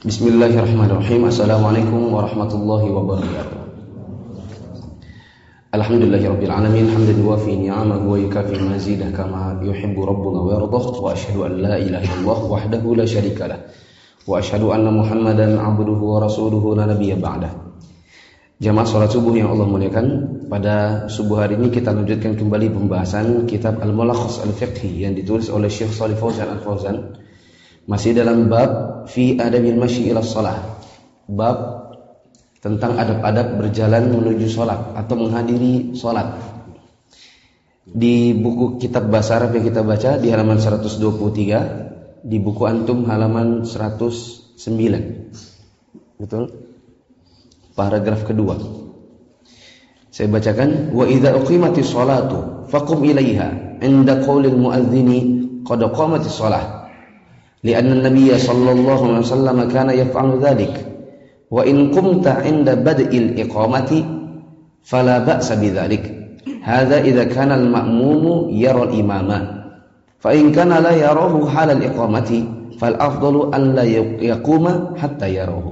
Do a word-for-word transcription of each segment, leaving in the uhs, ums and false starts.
Bismillahirrahmanirrahim. Assalamualaikum warahmatullahi wabarakatuh. Alhamdulillahirabbil alamin, hamdan yuwafi ni'amahu wa yukafi mazidah kama yuhibbu rabbuna wa yardah, wa asyhadu an la ilaha illallah wahdahu la syarikalah, wa asyhadu anna Muhammadan 'abduhu wa rasuluhu la nabiyya ba'dah. Jamaah salat subuh yang Allah muliakan, pada subuh hari ini kita lanjutkan kembali pembahasan kitab Al-Mulakhas Al-Fiqhi yang ditulis oleh Syekh Shalih Fauzan Al-Fauzan. Masih dalam bab fi adabil masyi ila shalah, bab tentang adab-adab berjalan menuju sholat atau menghadiri sholat. Di buku kitab bahasa Arab yang kita baca di halaman seratus dua puluh tiga, di buku antum halaman seratus sembilan, betul? Paragraf kedua. Saya bacakan, wa idza uqimatis sholatu faqum ilaiha 'inda qaulil muadzini qad qamatis shalah. لأن النبي صلى الله عليه وسلم كان يفعل ذلك وإن قمت عند بدء الإقامة فلا بأس بذلك هذا إذا كان المأموم يرى الإمام فإن كان لا يراه حال الإقامة فالأفضل أن لا يقوم حتى يراه.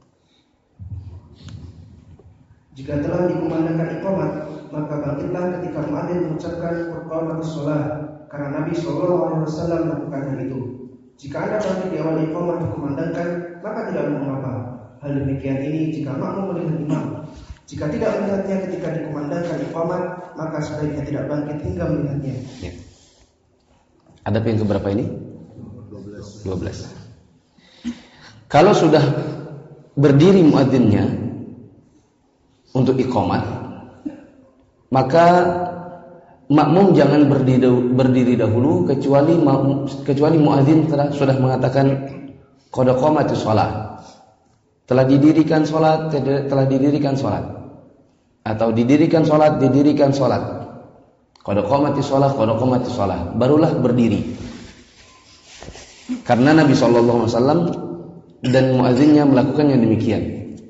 Jika telah dikumandangkan iqamat, maka bangkitlah ketika muadzin mengucapkan iqamatus shalah, karena Nabi sallallahu alaihi wasallam melakukan hal itu. Jika Anda bangkit di awal iqamah dikumandangkan, maka tidak mengapa. Hal demikian ini jika makmum melihat imam. Jika tidak melihatnya ketika dikumandangkan iqamah, maka sebaiknya tidak bangkit hingga melihatnya. Ya. Adab yang keberapa ini? dua belas. Kalau sudah berdiri muadzinnya untuk iqamah, maka makmum jangan berdiri, berdiri dahulu kecuali kecuali muadzin telah sudah mengatakan qad qamatis shalah, telah didirikan salat, telah didirikan salat, atau didirikan salat, didirikan salat, qad qamatis shalah, qad qamatis shalah, barulah berdiri. Karena Nabi sallallahu alaihi wasallam dan muadzinnya melakukan yang demikian.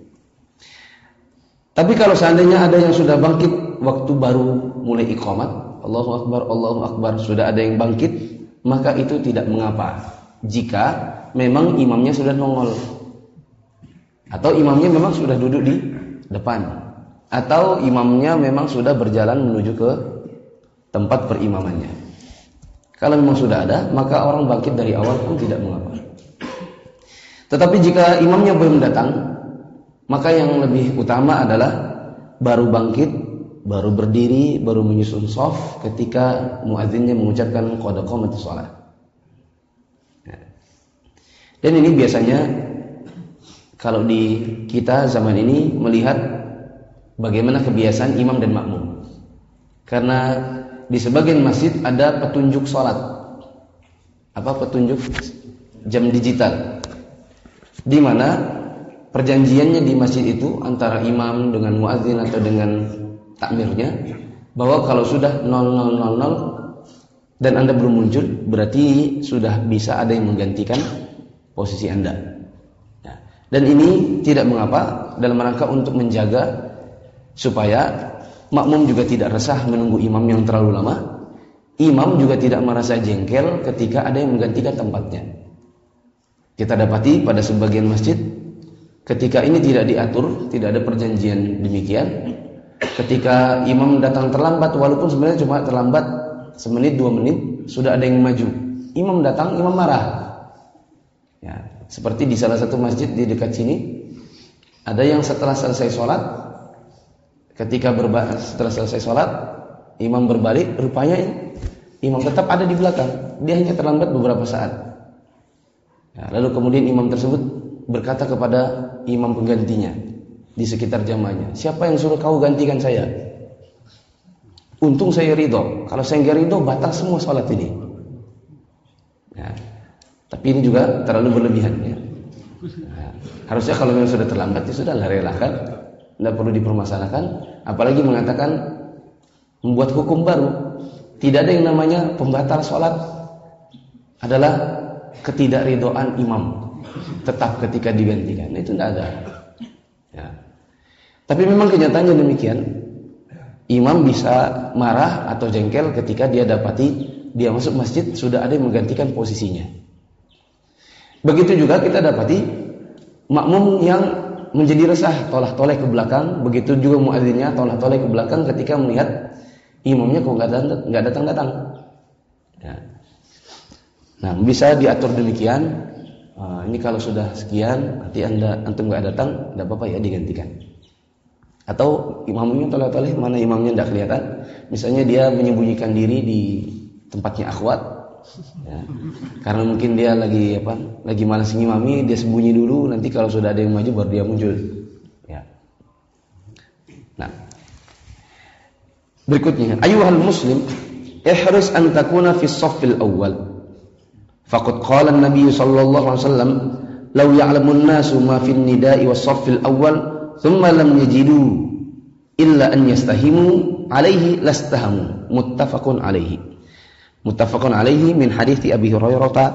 Tapi kalau seandainya ada yang sudah bangkit waktu baru mulai iqamat, Allahu Akbar, Allahu Akbar, sudah ada yang bangkit, maka itu tidak mengapa jika memang imamnya sudah nongol, atau imamnya memang sudah duduk di depan, atau imamnya memang sudah berjalan menuju ke tempat perimamannya. Kalau memang sudah ada, maka orang bangkit dari awal pun tidak mengapa. Tetapi jika imamnya belum datang, maka yang lebih utama adalah baru bangkit, baru berdiri, baru menyusun shaf ketika muadzinnya mengucapkan qad qamatis shalah. Dan ini biasanya kalau di kita zaman ini melihat bagaimana kebiasaan imam dan makmum. Karena di sebagian masjid ada petunjuk salat. Apa petunjuk? Jam digital. Di mana perjanjiannya di masjid itu antara imam dengan muadzin atau dengan takmirnya, bahwa kalau sudah nol nol nol nol dan Anda belum muncul, berarti sudah bisa ada yang menggantikan posisi Anda. Nah, dan ini tidak mengapa dalam rangka untuk menjaga supaya makmum juga tidak resah menunggu imam yang terlalu lama. Imam juga tidak merasa jengkel ketika ada yang menggantikan tempatnya. Kita dapati pada sebagian masjid ketika ini tidak diatur, tidak ada perjanjian demikian. Ketika imam datang terlambat, walaupun sebenarnya cuma terlambat semenit dua menit, sudah ada yang maju. Imam datang, imam marah. Ya, seperti di salah satu masjid di dekat sini, ada yang setelah selesai sholat, ketika berba- setelah selesai sholat, imam berbalik, rupanya imam tetap ada di belakang. Dia hanya terlambat beberapa saat. Ya, lalu kemudian imam tersebut berkata kepada imam penggantinya di sekitar jamaahnya, siapa yang suruh kau gantikan saya? Untung saya ridho. Kalau saya nggak ridho, batal semua sholat ini. Ya. Tapi ini juga terlalu berlebihan. Ya. Nah, harusnya kalau memang sudah terlambat, ya sudah lah, relakan, tidak perlu dipermasalahkan. Apalagi mengatakan membuat hukum baru. Tidak ada yang namanya pembatal sholat adalah ketidakridhoan imam tetap ketika digantikan. Itu tidak ada. Ya. Tapi memang kenyataannya demikian. Imam bisa marah atau jengkel ketika dia dapati dia masuk masjid sudah ada yang menggantikan posisinya. Begitu juga kita dapati makmum yang menjadi resah, tolah-toleh ke belakang. Begitu juga muadzinnya tolah-toleh ke belakang ketika melihat imamnya kok nggak datang, nggak datang-datang. Ya. Nah, bisa diatur demikian. Uh, ini kalau sudah sekian, nanti anda antum nggak datang, tidak apa-apa ya, digantikan. Atau imamnya toleh-toleh, mana imamnya tidak kelihatan. Misalnya dia menyembunyikan diri di tempatnya akhwat, ya. Karena mungkin dia lagi apa, lagi malas ngimami, dia sembunyi dulu. Nanti kalau sudah ada yang maju, baru dia muncul. Ya. Nah, berikutnya, ayuhal muslim, ihris an takuna fi shaffil awwal. Faqad qala an-nabiy sallallahu alaihi wasallam, law ya'lamun nasu ma fi an-nida'i was-shaffil awwal thumma lam yajidu illa an yastahimu alaihi lastahamu. Muttafaqun alaihi. Muttafaqun alaihi min hadithi Abi Hurairah uh,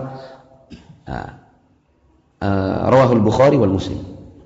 uh, rawahu al-Bukhari wal Muslim.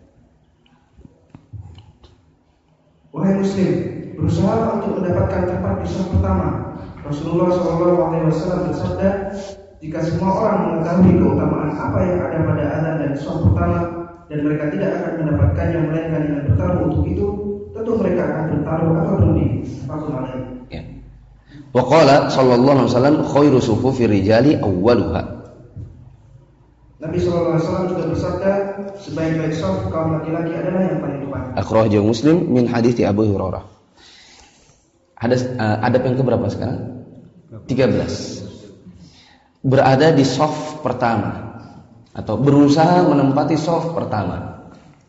Wahai muslim, berusaha untuk mendapatkan tempat di saf pertama. Rasulullah shallallahu alaihi wasallam bersabda, jika semua orang mengetahui keutamaan apa yang ada pada azan dan saf pertama, dan mereka tidak akan mendapatkannya melainkan dengan bertaruh untuk itu, tentu mereka akan bertaruh atau berundi. Muttafaqun alaihi. Ya. Wa qala sallallahu alaihi wasallam khairu sufufi rijali awwaluha. Nabi sallallahu alaihi wasallam juga bersabda, sebaik-baik saf kaum laki-laki adalah yang paling depan. Akhrajahu Muslim min hadithi Abu Hurairah. Hadis uh, adab yang keberapa sekarang? tiga belas. Berada di shaf pertama atau berusaha menempati shaf pertama.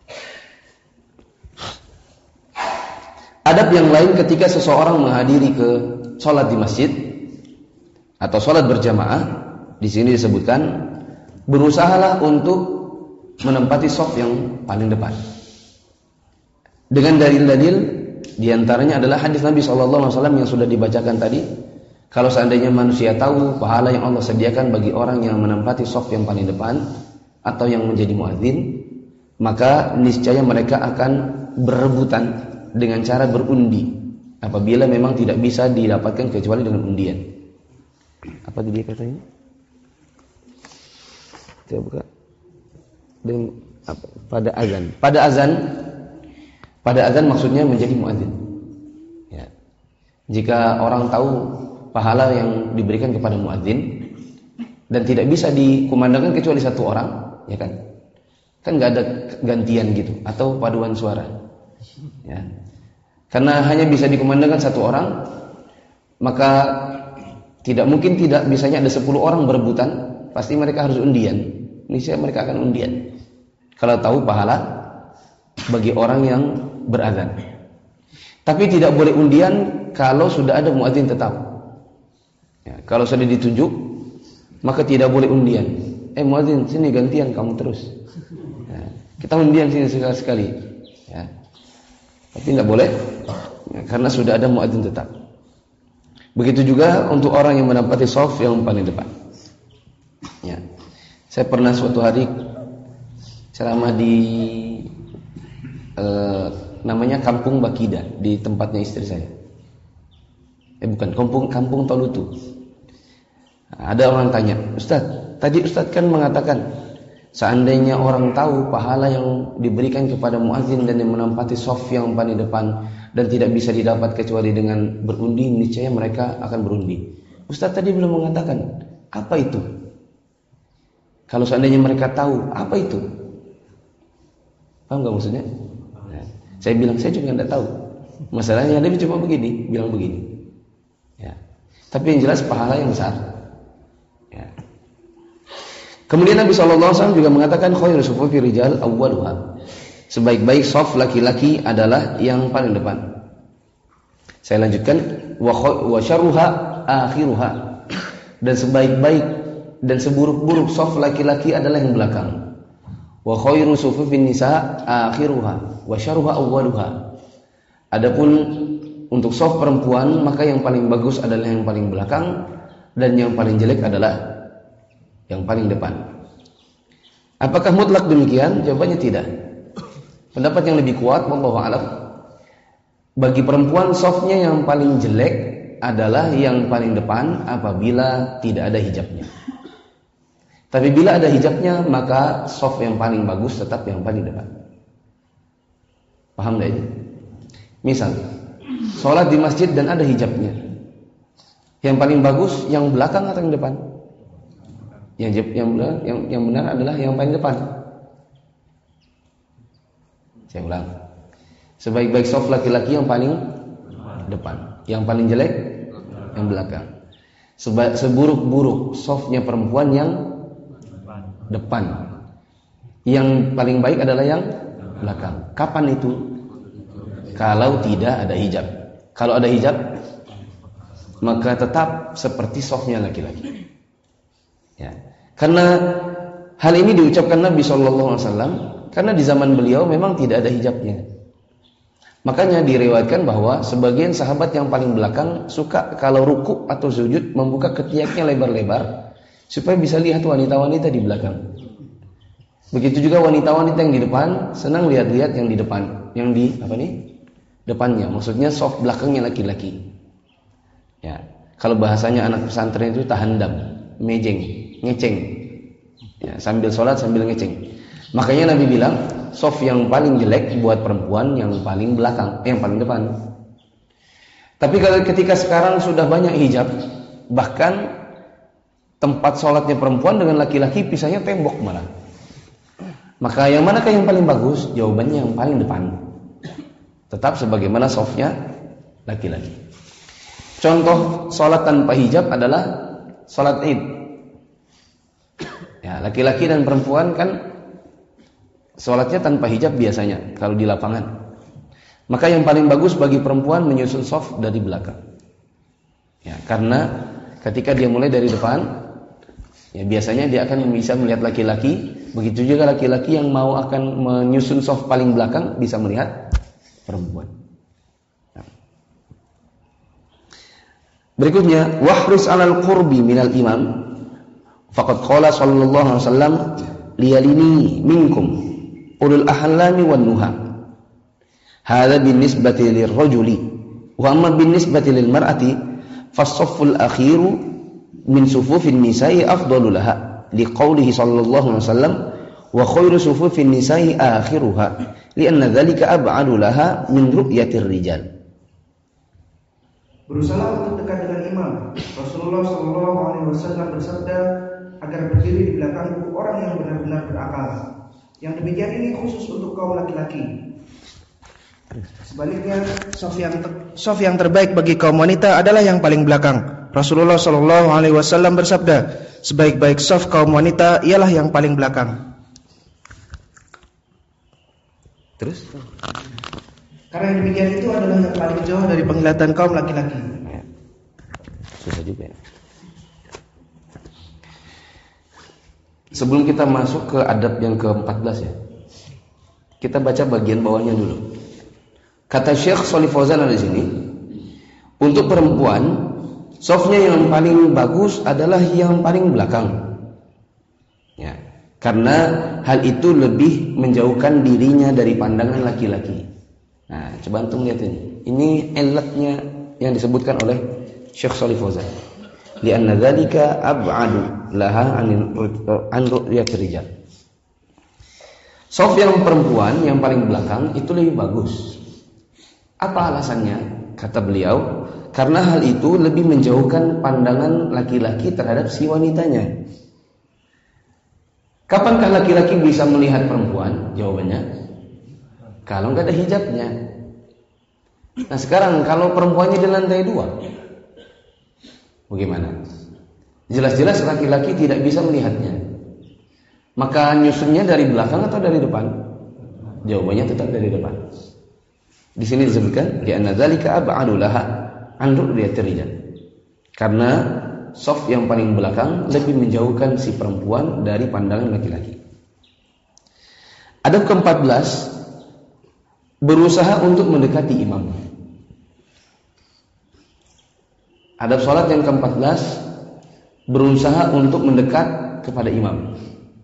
Adab yang lain ketika seseorang menghadiri ke sholat di masjid atau sholat berjamaah, di sini disebutkan berusahalah untuk menempati shaf yang paling depan. Dengan dalil-dalil diantaranya adalah hadis Nabi shallallahu alaihi wasallam yang sudah dibacakan tadi. Kalau seandainya manusia tahu pahala yang Allah sediakan bagi orang yang menempati shaf yang paling depan atau yang menjadi muadzin, maka niscaya mereka akan berebutan dengan cara berundi apabila memang tidak bisa didapatkan kecuali dengan undian. Apa dia katanya? Coba buka. Dengan apa? Pada azan. Pada azan, pada azan maksudnya menjadi muadzin. Ya. Jika orang tahu pahala yang diberikan kepada muadzin dan tidak bisa dikumandangkan kecuali satu orang, ya kan? Kan nggak ada gantian gitu atau paduan suara, ya. Karena hanya bisa dikumandangkan satu orang, maka tidak mungkin tidak bisanya ada sepuluh orang berebutan, pasti mereka harus undian. Niscaya mereka akan undian kalau tahu pahala bagi orang yang berazan. Tapi tidak boleh undian kalau sudah ada muadzin tetap. Ya, kalau sudah ditunjuk, maka tidak boleh undian. Eh muadzin, sini gantian kamu terus. Ya, kita undian sini sekali-sekali. Ya. Tapi tidak boleh, ya, karena sudah ada muadzin tetap. Begitu juga untuk orang yang menempati shaf yang paling depan. Ya. Saya pernah suatu hari ceramah di eh, namanya Kampung Bakida di tempatnya istri saya. Eh bukan, kampung kampung Tolutu. Nah, ada orang tanya, Ustaz, tadi Ustaz kan mengatakan seandainya orang tahu pahala yang diberikan kepada muadzin dan yang menempati shaf yang paling depan dan tidak bisa didapat kecuali dengan berundi, niscaya mereka akan berundi. Ustaz tadi belum mengatakan apa itu? Kalau seandainya mereka tahu apa itu? Paham nggak maksudnya? Nah, saya bilang saya juga tidak tahu. Masalahnya Nabi cuma begini, bilang begini. Ya. Tapi yang jelas pahala yang besar. Ya. Kemudian Nabi shallallahu alaihi wasallam juga mengatakan khairu sufufi rijal awwaluha. Sebaik-baik shaf laki-laki adalah yang paling depan. Saya lanjutkan, wa syarruha akhiruha. Dan sebaik-baik dan seburuk-buruk shaf laki-laki adalah yang belakang. Wa khairu sufufin nisa akhiruha wa syarruha awwaluha. Adapun untuk shaf perempuan, maka yang paling bagus adalah yang paling belakang dan yang paling jelek adalah yang paling depan. Apakah mutlak demikian? Jawabannya tidak. Pendapat yang lebih kuat, wallahu a'lam, bagi perempuan shafnya yang paling jelek adalah yang paling depan apabila tidak ada hijabnya. Tapi bila ada hijabnya, maka saf yang paling bagus tetap yang paling depan. Paham tidak ini? Misal, sholat di masjid dan ada hijabnya. Yang paling bagus yang belakang atau yang depan? Yang yang benar, yang, yang benar adalah yang paling depan. Saya ulang. Sebaik-baik saf laki-laki yang paling depan. Yang paling jelek yang belakang. Seba- seburuk-buruk safnya perempuan yang depan. Yang paling baik adalah yang belakang. Kapan itu? Kalau tidak ada hijab. Kalau ada hijab, maka tetap seperti safnya laki-laki. Ya. Karena hal ini diucapkan Nabi shallallahu alaihi wasallam karena di zaman beliau memang tidak ada hijabnya. Makanya diriwayatkan bahwa sebagian sahabat yang paling belakang suka kalau ruku atau sujud membuka ketiaknya lebar-lebar supaya bisa lihat wanita-wanita di belakang. Begitu juga wanita-wanita yang di depan senang lihat-lihat yang di depan, yang di apa nih? Depannya, maksudnya soft belakangnya laki-laki. Ya, kalau bahasanya anak pesantren itu tahandam, mejeng, ngeceng. Ya, sambil sholat sambil ngeceng. Makanya Nabi bilang, soft yang paling jelek buat perempuan yang paling belakang, eh, yang paling depan. Tapi kalau ketika sekarang sudah banyak hijab, bahkan tempat sholatnya perempuan dengan laki-laki pisahnya tembok malah. Maka yang manakah yang paling bagus? Jawabannya yang paling depan. Tetap sebagaimana softnya laki-laki. Contoh sholat tanpa hijab adalah sholat Id. Ya, laki-laki dan perempuan kan sholatnya tanpa hijab biasanya kalau di lapangan. Maka yang paling bagus bagi perempuan menyusun soft dari belakang. Ya, karena ketika dia mulai dari depan, ya biasanya dia akan bisa melihat laki-laki. Begitu juga laki-laki yang mau akan menyusun soft paling belakang bisa melihat perempuan. Nah. Berikutnya, wahrus 'alal qurbi minal imam. Faqad qala sallallahu alaihi wasallam liyalini minkum ulul ahlami wan nuha. Hadza binisbati lirrajuli wa amma binisbati lil mar'ati fas-safful akhiru min sufufin nisa'i afdalu laha. Liqaulihi sallallahu alaihi wasallam wa khairu sufufin nisa'i akhiruha lianna dzalika ab'adu laha min ru'yatir rijal. Berusaha untuk dekat dengan imam. Rasulullah sallallahu alaihi wasallam bersabda agar berdiri di belakangku orang yang benar-benar berakal. Yang demikian ini khusus untuk kaum laki-laki. Sebaliknya, saf yang ter- saf yang terbaik bagi kaum wanita adalah yang paling belakang. Rasulullah shallallahu alaihi wasallam bersabda, sebaik-baik saf kaum wanita ialah yang paling belakang. Terus? Karena yang demikian itu adalah yang paling jauh dari penglihatan kaum laki-laki. Ya. Susah juga ya. Sebelum kita masuk ke adab yang ke empat belas ya, kita baca bagian bawahnya dulu. Kata Syekh Shalih Fauzan di sini, untuk perempuan softnya yang paling bagus adalah yang paling belakang. Ya, karena hal itu lebih menjauhkan dirinya dari pandangan laki-laki. Nah, coba antum lihat ini. Ini ilatnya yang disebutkan oleh Syekh Shalih Fauzan. Lianna dzalika ab'adu laha an ru'yatir rijal. Soft yang perempuan yang paling belakang itu lebih bagus. Apa alasannya? Kata beliau, karena hal itu lebih menjauhkan pandangan laki-laki terhadap si wanitanya. Kapankah laki-laki bisa melihat perempuan? Jawabannya, kalau nggak ada hijabnya. Nah sekarang kalau perempuannya di lantai dua, bagaimana? Jelas-jelas laki-laki tidak bisa melihatnya. Maka nyusunnya dari belakang atau dari depan? Jawabannya tetap dari depan. Di sini disebutkan di anna dzalika ab'adu laha an ru'yatir rijal. Karena saf yang paling belakang lebih menjauhkan si perempuan dari pandangan laki-laki. Adab keempat belas, berusaha untuk mendekati imam. Adab salat yang keempat belas, berusaha untuk mendekat kepada imam.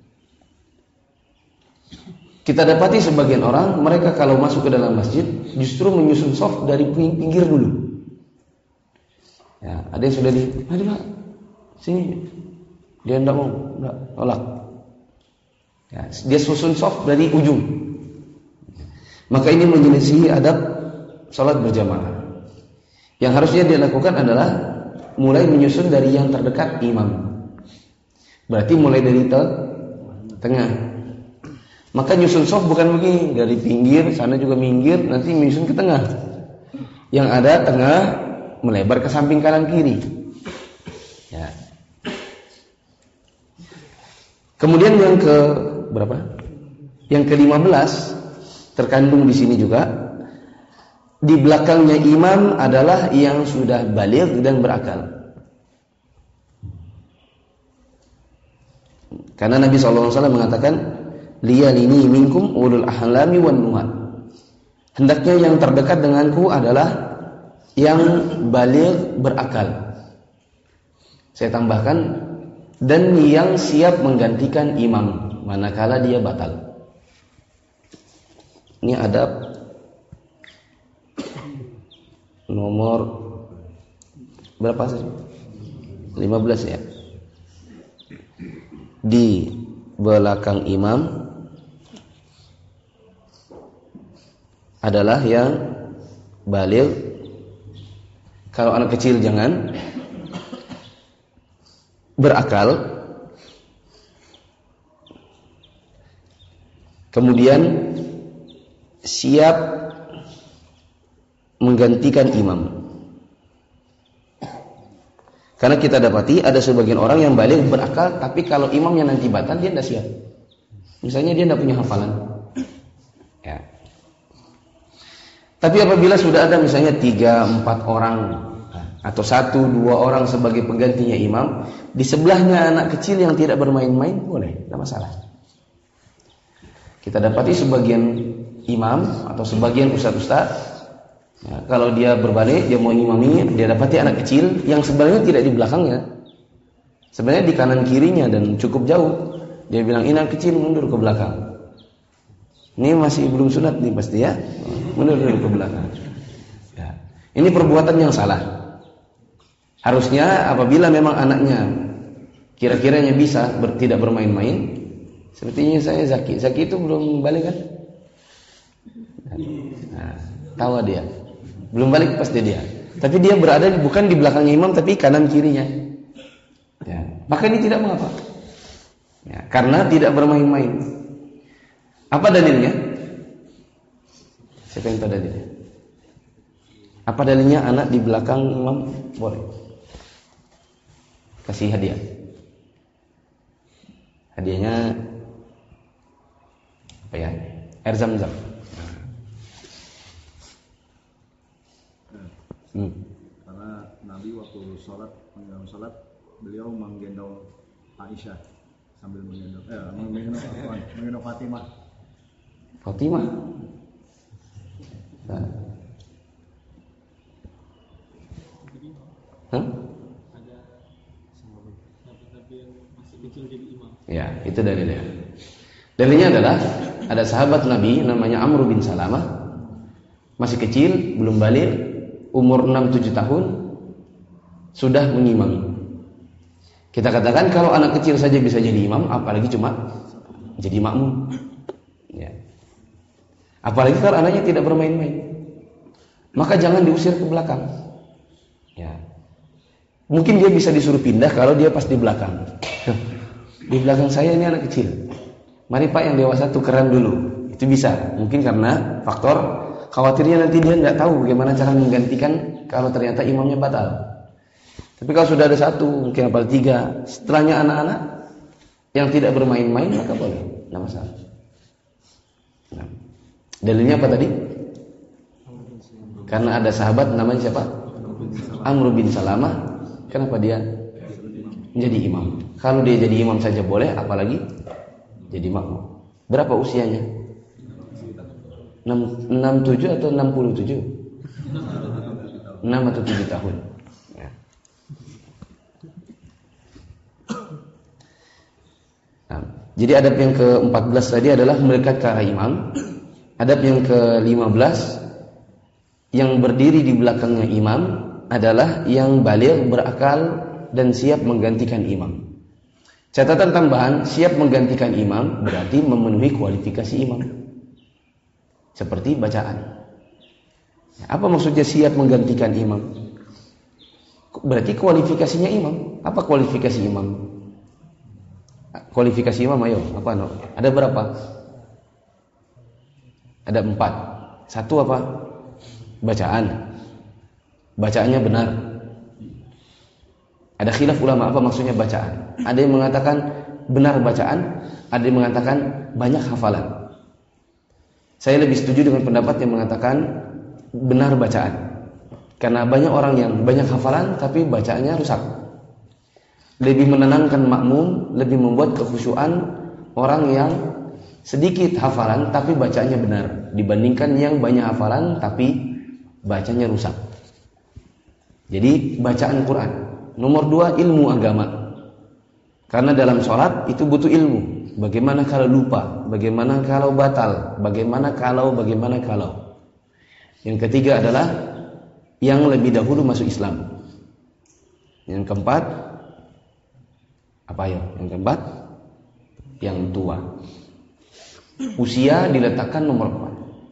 Kita dapati sebagian orang, mereka kalau masuk ke dalam masjid justru menyusun shaf dari pinggir dulu. Ya, ada yang sudah di, aduh Pak, sini, Dia tidak mau, tidak tolak. Ya, dia susun soft dari ujung. Maka ini menyelisihi adab salat berjamaah. Yang harusnya dia lakukan adalah mulai menyusun dari yang terdekat imam. Berarti mulai dari te- tengah. Maka nyusun soft bukan begini, dari pinggir sana juga minggir, nanti menyusun ke tengah. Yang ada tengah melebar ke samping kanan kiri. Ya. Kemudian yang ke berapa? Yang ke lima belas terkandung di sini juga. Di belakangnya imam adalah yang sudah baligh dan berakal. Karena Nabi shallallahu alaihi wasallam mengatakan, liyalini minkum ulul ahlami wan nuha. Hendaknya yang terdekat denganku adalah yang baligh berakal. Saya tambahkan, dan yang siap menggantikan imam manakala dia batal. Ini adab nomor berapa sih? lima belas ya. Di belakang imam adalah yang baligh. Kalau anak kecil jangan. Berakal. Kemudian siap menggantikan imam. Karena kita dapati ada sebagian orang yang baligh berakal, tapi kalau imamnya nanti batal dia tidak siap. Misalnya dia tidak punya hafalan. Ya. Tapi apabila sudah ada misalnya tiga, empat orang atau satu, dua orang sebagai penggantinya imam, di sebelahnya anak kecil yang tidak bermain-main, boleh, tidak masalah. Kita dapati sebagian imam atau sebagian ustaz-ustaz, ya, kalau dia berbalik, dia mau imami, dia dapati anak kecil yang sebenarnya tidak di belakangnya, sebenarnya di kanan kirinya dan cukup jauh. Dia bilang, ini anak kecil, mundur ke belakang. Ini masih belum sunat nih pasti ya, mundur ke belakang. Ya. Ini perbuatan yang salah. Harusnya apabila memang anaknya kira-kiranya bisa ber, tidak bermain-main, sepertinya saya Zaki. Zaki itu belum balik kan? Nah, tahu dia. Belum balik pasti dia. Tapi dia berada bukan di belakangnya imam, tapi kanan kirinya. Ya, maka ini tidak mengapa. Ya, karena tidak bermain-main. Apa dalilnya? Siapa yang tahu dalilnya? Apa dalilnya anak di belakang imam boleh? Kasih hadiah. Hadiahnya apa ya? Air zam-zam. Hmm. Karena Nabi waktu sholat, menjelang sholat, beliau menggendong Aisyah sambil menggendong, eh, menggendong, menggendong Fatimah. Fatimah. Nah. Hah? Ya, itu dalilnya. Dalilnya adalah ada sahabat Nabi namanya Amr bin Salamah, masih kecil, belum balik, umur enam tujuh tahun, sudah mengimami. Kita katakan kalau anak kecil saja bisa jadi imam, apalagi cuma jadi makmum. Ya. Apalagi kalau anaknya tidak bermain-main, maka jangan diusir ke belakang. Ya. Mungkin dia bisa disuruh pindah kalau dia pas di belakang. Di belakang saya ini anak kecil. Mari Pak yang dewasa tukeran dulu. Itu bisa. Mungkin karena faktor khawatirnya nanti dia tidak tahu bagaimana cara menggantikan kalau ternyata imamnya batal. Tapi kalau sudah ada satu, mungkin apalagi tiga, setelahnya anak-anak yang tidak bermain-main, maka boleh. Tidak masalah. Nah. Dalilnya apa tadi? Karena ada sahabat namanya siapa? Amr bin Salamah. Kenapa dia menjadi imam? Kalau dia jadi imam saja boleh, apalagi jadi makmum. Berapa usianya? enam puluh tujuh atau enam puluh tujuh? enam atau tujuh tahun. Ya. Nah, jadi adab yang ke empat belas tadi adalah mendekat ke arah imam. Adab yang ke lima belas, yang berdiri di belakangnya imam adalah yang baligh, berakal dan siap menggantikan imam. Catatan tambahan, siap menggantikan imam berarti memenuhi kualifikasi imam. Seperti bacaan. Apa maksudnya siap menggantikan imam? Berarti kualifikasinya imam. Apa kualifikasi imam? Kualifikasi imam ayo, apa no? Ada berapa? Ada empat. Satu apa? Bacaan. Bacaannya benar. Ada khilaf ulama apa maksudnya bacaan. Ada yang mengatakan benar bacaan, ada yang mengatakan banyak hafalan. Saya lebih setuju dengan pendapat yang mengatakan benar bacaan. Karena banyak orang yang banyak hafalan tapi bacaannya rusak. Lebih menenangkan makmum, lebih membuat kekhusyuan orang yang sedikit hafalan tapi bacaannya benar dibandingkan yang banyak hafalan tapi bacanya rusak. Jadi bacaan Quran. Nomor dua, ilmu agama. Karena dalam sholat itu butuh ilmu. Bagaimana kalau lupa? Bagaimana kalau batal? Bagaimana kalau, bagaimana kalau? Yang ketiga adalah yang lebih dahulu masuk Islam. Yang keempat, apa ya? Yang keempat, yang tua. Usia diletakkan nomor empat.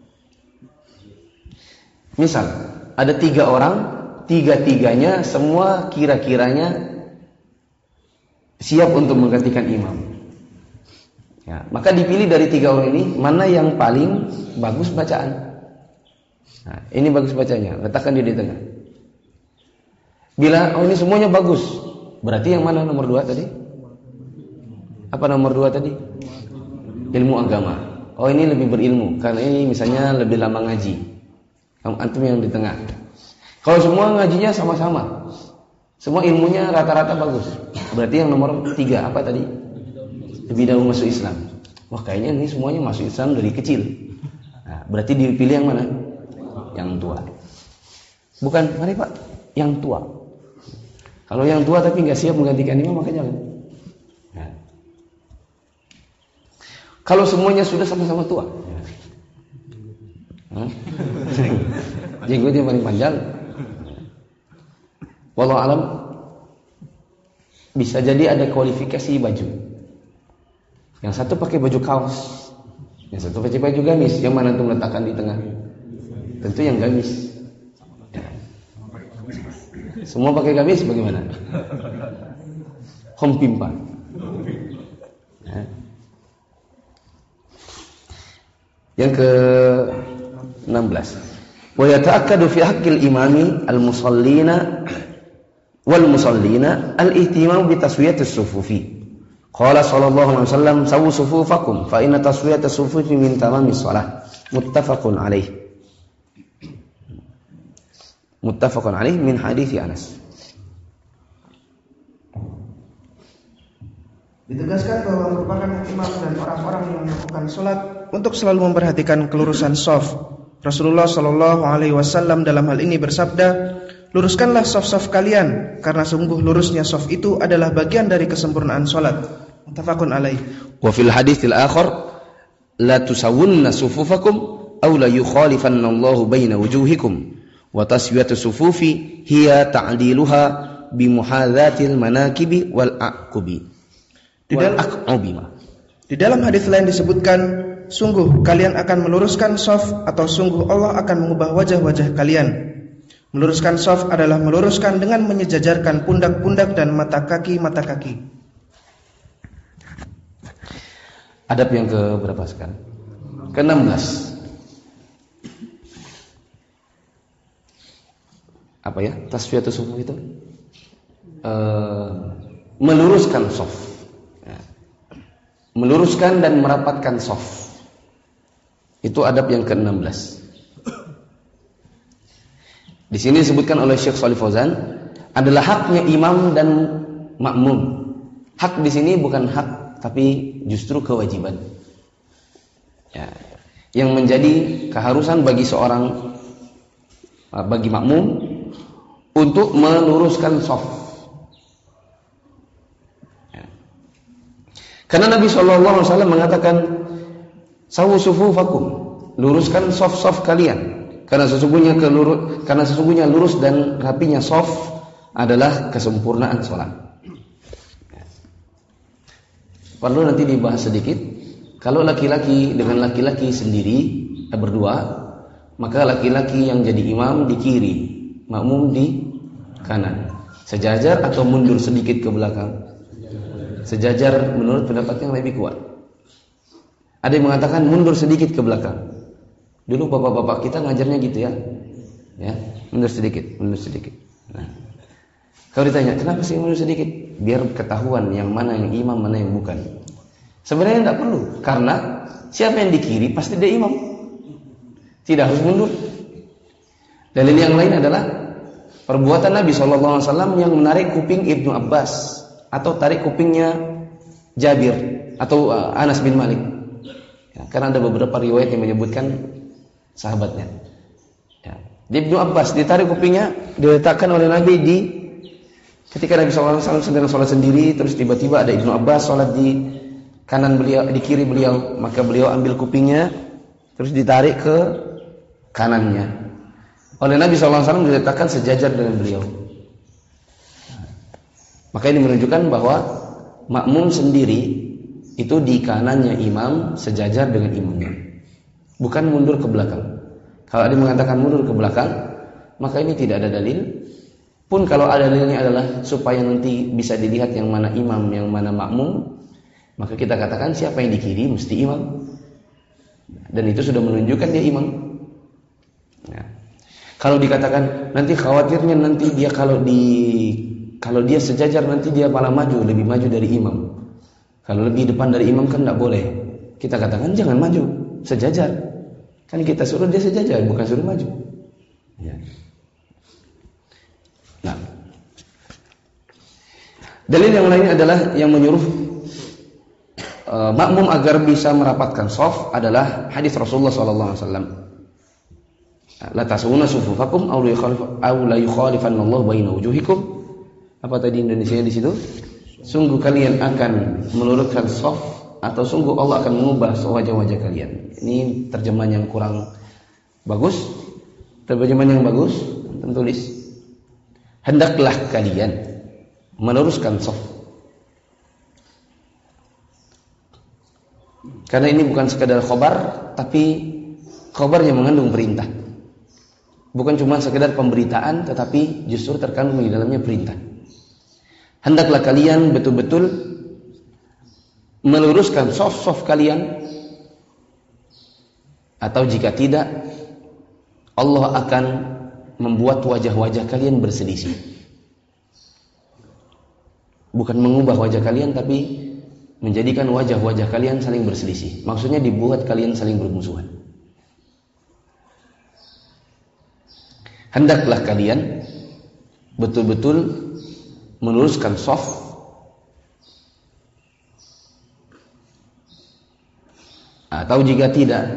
Misal, ada tiga orang, tiga-tiganya semua kira-kiranya siap untuk menggantikan imam. Ya, maka dipilih dari tiga orang ini mana yang paling bagus bacaan. Nah, ini bagus bacanya, letakkan dia di tengah. Bila oh ini semuanya bagus, berarti yang mana nomor dua tadi? Apa nomor dua tadi? Ilmu agama. Oh ini lebih berilmu, karena ini misalnya lebih lama ngaji. Kamu antum yang di tengah. Kalau semua ngajinya sama-sama, semua ilmunya rata-rata bagus, berarti yang nomor tiga apa tadi? Lebih dahulu masuk Islam. Wah kayaknya ini semuanya masuk Islam dari kecil. Nah, berarti dipilih yang mana? Yang tua. Bukan, mari Pak, yang tua. Kalau yang tua tapi nggak siap menggantikan imam maka jangan. Nah. Kalau semuanya sudah sama-sama tua, nah. Jenggotnya paling panjang. Wallahu alam, bisa jadi ada kualifikasi baju. Yang satu pakai baju kaos, yang satu pakai baju gamis. Yang mana tuh meletakkan di tengah? Tentu yang gamis. Semua pakai gamis bagaimana? Hompimpa. Yang ke enam belas. Wa yata'akkadu fi haqqil imami al-musallina wal musallina al-ihtimam bi taswiyatis sufufi. Qala sallallahu alaihi wasallam sawu sufufakum fa inna taswiyatas sufufi min tamamis shalah. Muttafaqun alaih. Muttafaqun alaih min hadits Anas. Ditegaskan bahwa merupakan hak imam dan orang-orang yang melakukan sholat untuk selalu memperhatikan kelurusan shaf. Rasulullah Shallallahu Alaihi Wasallam dalam hal ini bersabda, luruskanlah shaf-shaf kalian, karena sungguh lurusnya shaf itu adalah bagian dari kesempurnaan sholat. Muttafaqun alaih. Wa fil haditsil akhar, la tusawwunna sufufakum aw la yukhalifanna Allahu baina wujuhikum. Wa taswiyatu sufufi hiya ta'diluha bi muhadzatil manakibi wal aqbi. Di dalam Di dalam hadis lain disebutkan, sungguh kalian akan meluruskan shaf atau sungguh Allah akan mengubah wajah-wajah kalian. Meluruskan shaf adalah meluruskan dengan menyejajarkan pundak-pundak dan mata kaki-mata kaki. Adab yang ke berapa sekarang? ke enam belas. Apa ya? Tasfiyatus sufuf itu? Uh, meluruskan shaf. Meluruskan dan merapatkan shaf. Itu adab yang ke enam belas. Di sini disebutkan oleh Syekh Shalih Fauzan adalah haknya imam dan makmum. Hak di sini bukan hak tapi justru kewajiban. Ya. Yang menjadi keharusan bagi seorang bagi makmum untuk meluruskan shaf. Karena Nabi shallallahu alaihi wasallam mengatakan, sawu sufufakum, luruskan shaf-shaf kalian. Karena sesungguhnya kelurus, karena sesungguhnya lurus dan rapinya shaf adalah kesempurnaan sholat. perlu nanti dibahas sedikit. Kalau laki-laki dengan laki-laki sendiri eh, berdua, maka laki-laki yang jadi imam di kiri, makmum di kanan. Sejajar atau mundur sedikit ke belakang? Sejajar menurut pendapat yang lebih kuat. Ada yang mengatakan mundur sedikit ke belakang. Dulu bapak-bapak kita ngajarnya gitu ya. Ya, mundur sedikit, mundur sedikit. Nah, kalau ditanya, kenapa sih mundur sedikit? Biar ketahuan yang mana yang imam, mana yang bukan. Sebenarnya tidak perlu, karena siapa yang di kiri pasti dia imam. Tidak harus mundur. Dalil yang lain adalah perbuatan Nabi shallallahu alaihi wasallam yang menarik kuping Ibnu Abbas atau tarik kupingnya Jabir atau uh, Anas bin Malik. Ya, karena ada beberapa riwayat yang menyebutkan sahabatnya. Ya. Di Ibnu Abbas ditarik kupingnya, diletakkan oleh Nabi di ketika Nabi shallallahu alaihi wasallam sedang sholat sendiri, terus tiba-tiba ada Ibnu Abbas sholat di kanan beliau, di kiri beliau, maka beliau ambil kupingnya, terus ditarik ke kanannya. Oleh Nabi shallallahu alaihi wasallam diletakkan sejajar dengan beliau. Maka ini menunjukkan bahwa makmum sendiri itu di kanannya imam sejajar dengan imamnya, bukan mundur ke belakang. Kalau ada yang mengatakan mundur ke belakang, maka ini tidak ada dalil. Pun kalau ada dalilnya adalah supaya nanti bisa dilihat yang mana imam, yang mana makmum, maka kita katakan siapa yang di kiri mesti imam. Dan itu sudah menunjukkan dia imam. Ya. Kalau dikatakan nanti khawatirnya nanti dia kalau di kalau dia sejajar nanti dia malah maju, lebih maju dari imam. Kalau lebih depan dari imam kan tidak boleh. Kita katakan jangan maju, sejajar. Kan kita suruh dia sejajar, bukan suruh maju. Ya. Nah, dalil yang lain adalah yang menyuruh uh, makmum agar bisa merapatkan shaf adalah hadis Rasulullah sallallahu alaihi wasallam. La tasawuna sufufakum aw la yukhalifanna Allah baina wujuhikum. Apa tadi Indonesianya di situ? Sungguh kalian akan meluruskan shaf atau sungguh Allah akan mengubah wajah-wajah kalian. Ini terjemahan yang kurang bagus. Terjemahan yang bagus tulis hendaklah kalian meluruskan shaf. Karena ini bukan sekadar khobar, tapi khobar yang mengandung perintah. Bukan cuma sekedar pemberitaan, tetapi justru terkandung di dalamnya perintah. Hendaklah kalian betul-betul meluruskan shaf-shaf kalian, atau jika tidak, Allah akan membuat wajah-wajah kalian berselisih. Bukan mengubah wajah kalian, tapi menjadikan wajah-wajah kalian saling berselisih. Maksudnya dibuat kalian saling bermusuhan. Hendaklah kalian betul-betul meluruskan shaf, atau jika tidak,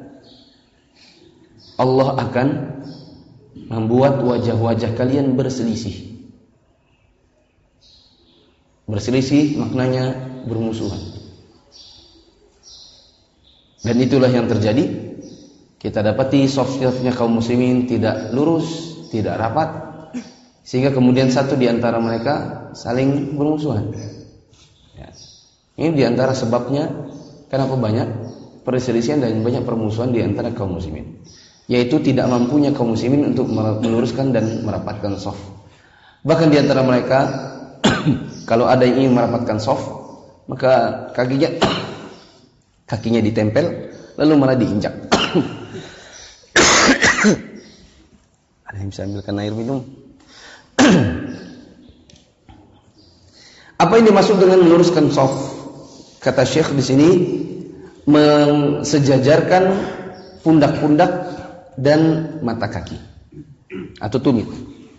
Allah akan membuat wajah-wajah kalian berselisih. Berselisih maknanya bermusuhan. Dan itulah yang terjadi. Kita dapati shaf-shafnya kaum muslimin tidak lurus, tidak rapat, sehingga kemudian satu di antara mereka saling bermusuhan. Ya. Ini di antara sebabnya kenapa banyak perselisihan dan banyak permusuhan di antara kaum muslimin, yaitu tidak mampunya kaum muslimin untuk meluruskan dan merapatkan shaf. Bahkan di antara mereka kalau ada yang ingin merapatkan shaf, maka kakinya kakinya ditempel lalu malah diinjak. Ada yang bisa ambilkan air minum? Apa yang dimaksud dengan meluruskan shaf? Kata Syekh di sini, mensejajarkan pundak-pundak dan mata kaki atau tumit.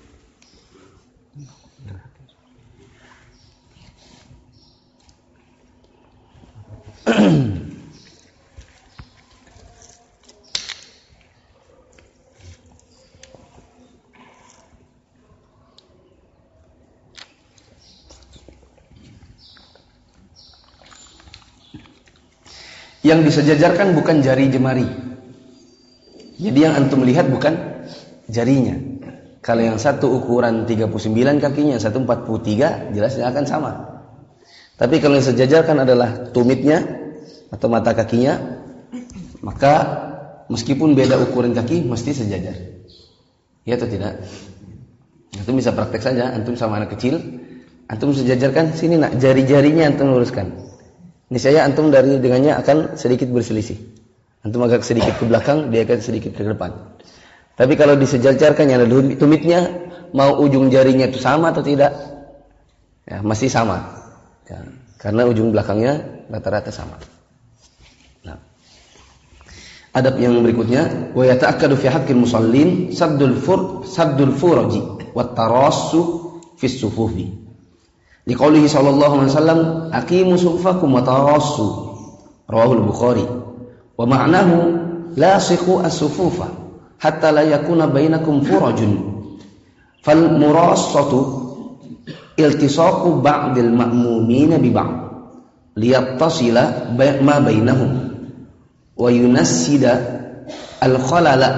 Yang disejajarkan bukan jari jemari. Jadi yang antum lihat bukan jarinya. Kalau yang satu ukuran tiga puluh sembilan kakinya, satu empat puluh tiga, jelasnya akan sama. Tapi kalau yang sejajar kan adalah tumitnya atau mata kakinya, maka meskipun beda ukuran kaki mesti sejajar. Ya atau tidak? Antum bisa praktek saja, antum sama anak kecil, antum sejajarkan sini nak, jari-jarinya antum luruskan. Ini saya antum dari dengannya akan sedikit berselisih. Antum agak sedikit ke belakang, dia akan sedikit ke depan. Tapi kalau disejajarkan yang ada tumitnya, mau ujung jarinya itu sama atau tidak? Ya, masih sama. Ya, karena ujung belakangnya rata-rata sama. Nah, adab yang berikutnya, wa yata'akkadu fi haqqil musallin saddul fur saddul furaji wat tarassu fi sufufi. Liqaulihi sallallahu alaihi wasallam, aqimu sufufakum wa tarassu. Rawahu al-Bukhari. Wa ma'nahu lasiqu as-sufufa hatta la yakuna bainakum furajun. Fal murassatu iltisaqu ba'dil ma'mumina bi ba'd liyattasila ma bainahum wa yunassida al-khalala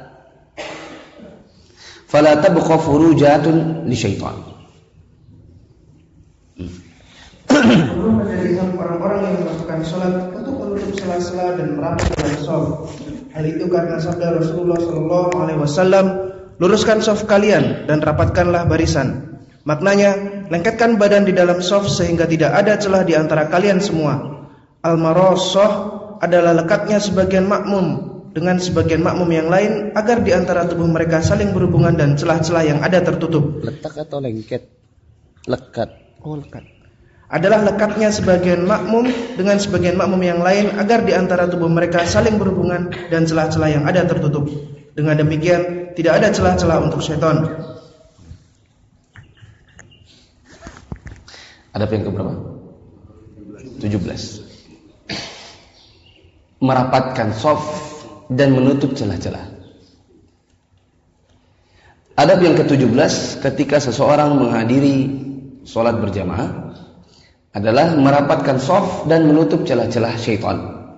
fala tabqa furujatun li syaitan. Perlu menjadi hak orang-orang yang melakukan sholat untuk menutup sela-sela dan merapat dalam shaf. Hal itu karena sabda Rasulullah Shallallahu Alaihi Wasallam, luruskan shaf kalian dan rapatkanlah barisan. Maknanya, lengketkan badan di dalam shaf sehingga tidak ada celah di antara kalian semua. Al-marassah adalah lekatnya sebagian makmum dengan sebagian makmum yang lain agar di antara tubuh mereka saling berhubungan dan celah-celah yang ada tertutup. Letak atau lengket? Lekat. Oh, lekat. Adalah lekatnya sebagian makmum dengan sebagian makmum yang lain agar di antara tubuh mereka saling berhubungan dan celah-celah yang ada tertutup. Dengan demikian, tidak ada celah-celah untuk syaitan. Adab yang keberapa? tujuh belas. Merapatkan shaf dan menutup celah-celah. Adab yang ketujuh belas ketika seseorang menghadiri sholat berjamaah adalah merapatkan shaf dan menutup celah-celah syaitan.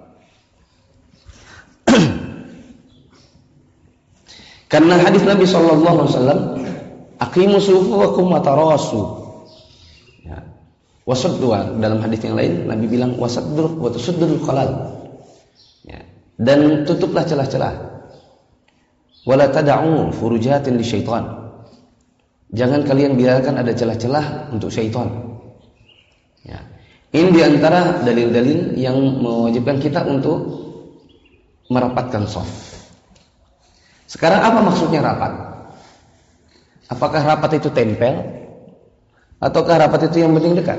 Karena hadis Nabi sallallahu alaihi wasallam, aqimu sufufakum wa tarasu. Wasuddu, dalam hadis yang lain Nabi bilang wasaddur wa tusuddul khalal. Ya. Dan tutuplah celah-celah. Wala tad'u furujatin lisyaitan. Jangan kalian biarkan ada celah-celah untuk syaitan. Ya. Ini diantara dalil-dalil yang mewajibkan kita untuk merapatkan shaf. Sekarang apa maksudnya rapat? Apakah rapat itu tempel? Ataukah rapat itu yang penting dekat?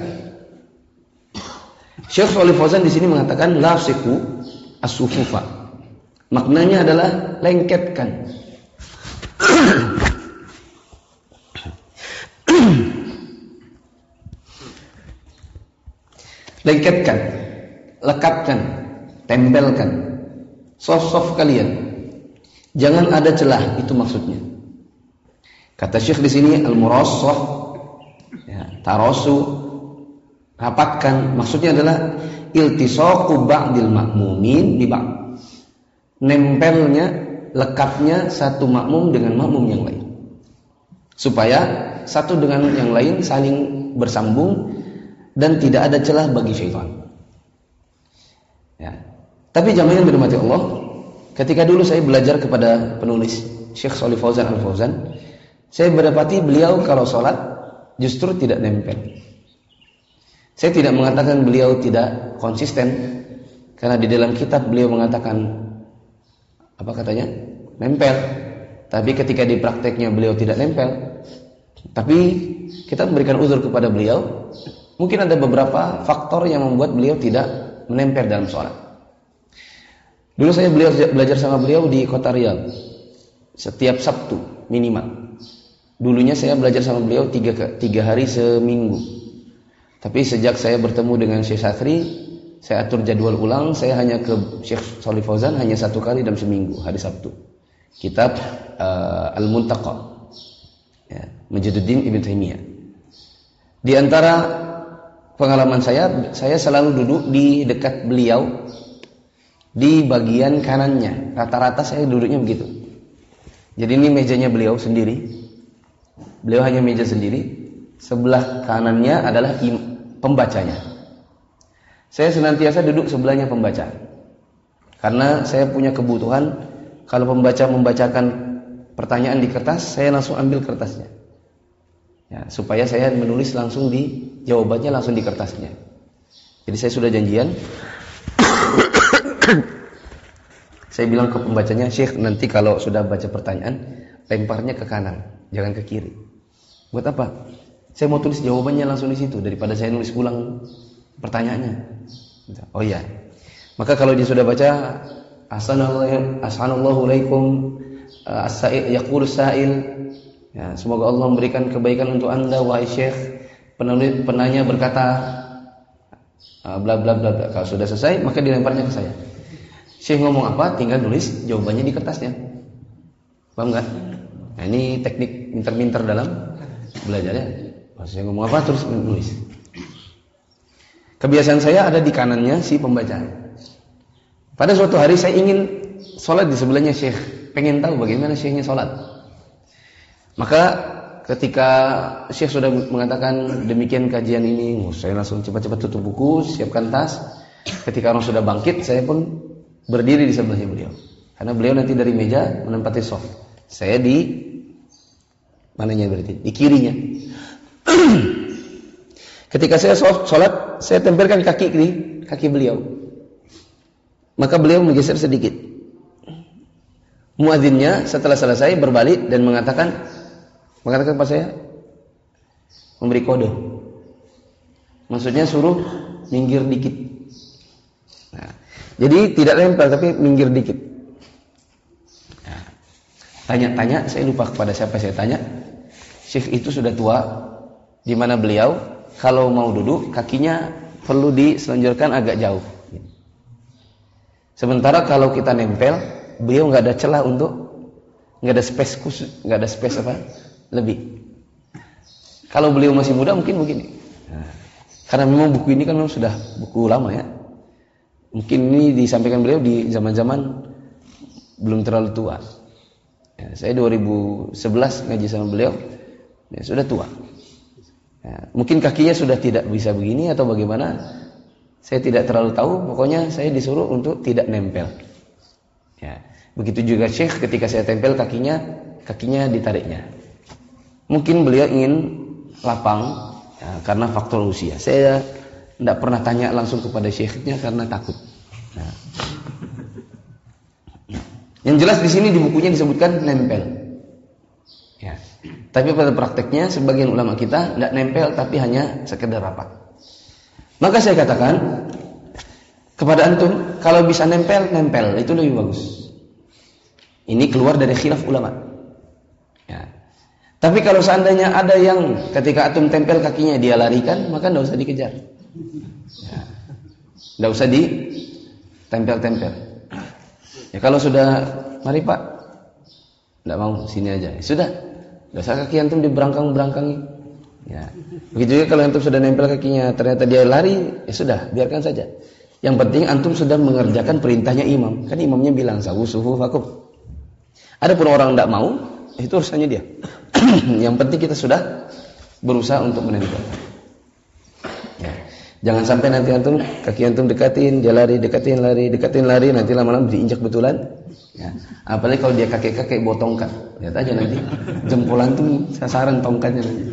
Syekh Shalih Fauzan di sini mengatakan lasiqu as-sufufa. Maknanya adalah lengketkan. Lengketkan, lekatkan, tempelkan shaf-shaf kalian. Jangan ada celah, itu maksudnya. Kata Syekh di sini al-murassah, ya, tarasu, rapatkan, maksudnya adalah iltisaqu ba'dil ma'mumin bi ba'd. Nempelnya, lekatnya satu makmum dengan makmum yang lain. Supaya satu dengan yang lain saling bersambung dan tidak ada celah bagi syaitan. Ya. Tapi jamaah yang dirahmati Allah, ketika dulu saya belajar kepada penulis Syekh Shalih Fauzan Al-Fauzan, saya mendapati beliau kalau sholat justru tidak nempel. Saya tidak mengatakan beliau tidak konsisten, karena di dalam kitab beliau mengatakan apa katanya? Nempel. Tapi ketika di prakteknya beliau tidak nempel. Tapi kita memberikan uzur kepada beliau. Mungkin ada beberapa faktor yang membuat beliau tidak menempel dalam sholat. Dulu saya beliau belajar sama beliau di kota Riyadh setiap Sabtu minimal. Dulunya saya belajar sama beliau tiga, tiga hari seminggu. Tapi sejak saya bertemu dengan Syekh Sathri, saya atur jadwal ulang. Saya hanya ke Syekh Shalih Fauzan hanya satu kali dalam seminggu, hari Sabtu. Kitab uh, Al-Muntaqa, ya, Majiduddin Ibn Taimiyah. Di antara pengalaman saya, saya selalu duduk di dekat beliau, di bagian kanannya. Rata-rata saya duduknya begitu. Jadi ini mejanya beliau sendiri. Beliau hanya meja sendiri. Sebelah kanannya adalah im, pembacanya. saya senantiasa duduk sebelahnya pembaca. Karena saya punya kebutuhan, kalau pembaca membacakan pertanyaan di kertas, saya langsung ambil kertasnya. Ya, supaya saya menulis langsung di jawabannya langsung di kertasnya. Jadi saya sudah janjian. Saya bilang ke pembacanya, Syekh, nanti kalau sudah baca pertanyaan, lemparnya ke kanan, jangan ke kiri. Buat apa? Saya mau tulis jawabannya langsung di situ daripada saya nulis ulang pertanyaannya. Oh iya. Maka kalau dia sudah baca, Assalamualaikum as-sa'il yaqulu sa'il, ya, semoga Allah memberikan kebaikan untuk Anda wahai Syekh. Penanya berkata bla bla bla bla. Kalau sudah selesai, maka dilemparnya ke saya. Syekh ngomong apa, tinggal nulis jawabannya di kertasnya. Paham enggak? Nah, ini teknik pinter-pinter dalam belajarnya. Maksudnya ngomong apa terus nulis. Kebiasaan saya ada di kanannya si pembaca. Pada suatu hari saya ingin sholat di sebelahnya Syekh, pengen tahu bagaimana Syekhnya sholat. Maka ketika Syekh sudah mengatakan demikian kajian ini, saya langsung cepat-cepat tutup buku, siapkan tas. Ketika orang sudah bangkit, saya pun berdiri di sebelahnya beliau. Karena beliau nanti dari meja menempati soft. Saya di mananya berarti? Di kirinya. Ketika saya sholat, saya tempelkan kaki di kaki beliau. Maka beliau menggeser sedikit. Muadzinnya setelah selesai berbalik dan mengatakan, mengatakan kepada saya, memberi kode. Maksudnya suruh minggir dikit. Nah, jadi tidak nempel tapi minggir dikit. Nah, tanya-tanya, saya lupa kepada siapa saya tanya. Syekh itu sudah tua, di mana beliau kalau mau duduk kakinya perlu diselonjorkan agak jauh. Sementara kalau kita nempel, beliau nggak ada celah untuk, nggak ada space khusus, nggak ada space apa lebih. Kalau beliau masih muda mungkin begini. Nah, karena memang buku ini kan memang sudah buku lama ya. Mungkin ini disampaikan beliau di zaman-zaman belum terlalu tua. Ya, saya dua ribu sebelas ngaji sama beliau, ya, sudah tua. Ya, mungkin kakinya sudah tidak bisa begini atau bagaimana, saya tidak terlalu tahu. Pokoknya saya disuruh untuk tidak nempel. Ya, begitu juga Syekh ketika saya tempel kakinya, kakinya ditariknya. Mungkin beliau ingin lapang, ya, karena faktor usia. Saya tidak pernah tanya langsung kepada Syekhnya karena takut. Nah. Yang jelas di sini di bukunya disebutkan nempel. Ya. Tapi pada prakteknya sebagian ulama kita tidak nempel tapi hanya sekedar rapat. Maka saya katakan kepada antum, kalau bisa nempel, nempel itu lebih bagus. Ini keluar dari khilaf ulama. Ya. Tapi kalau seandainya ada yang ketika antum tempel kakinya dia larikan, maka tidak usah dikejar. Ya. Tidak usah ditempel-tempel. Ya kalau sudah, mari Pak, tidak mau sini aja. Ya, sudah, tidak usah kaki antum diberangkang-berangkangi. Ya. Begitu juga kalau antum sudah nempel kakinya, ternyata dia lari, ya sudah, biarkan saja. Yang penting antum sudah mengerjakan perintahnya imam. Kan imamnya bilang sawu suhu fakum. Adapun orang tidak mau, itu urusannya dia. Yang penting kita sudah berusaha untuk menempel. Ya. Jangan sampai nanti antum kaki antum dekatin, dia lari, dekatin, lari, dekatin, lari, nanti lama-lama diinjak betulan. Ya. Apalagi kalau dia kakek-kakek bawa tongkat, lihat aja nanti jempol antum sasaran tongkatnya nanti.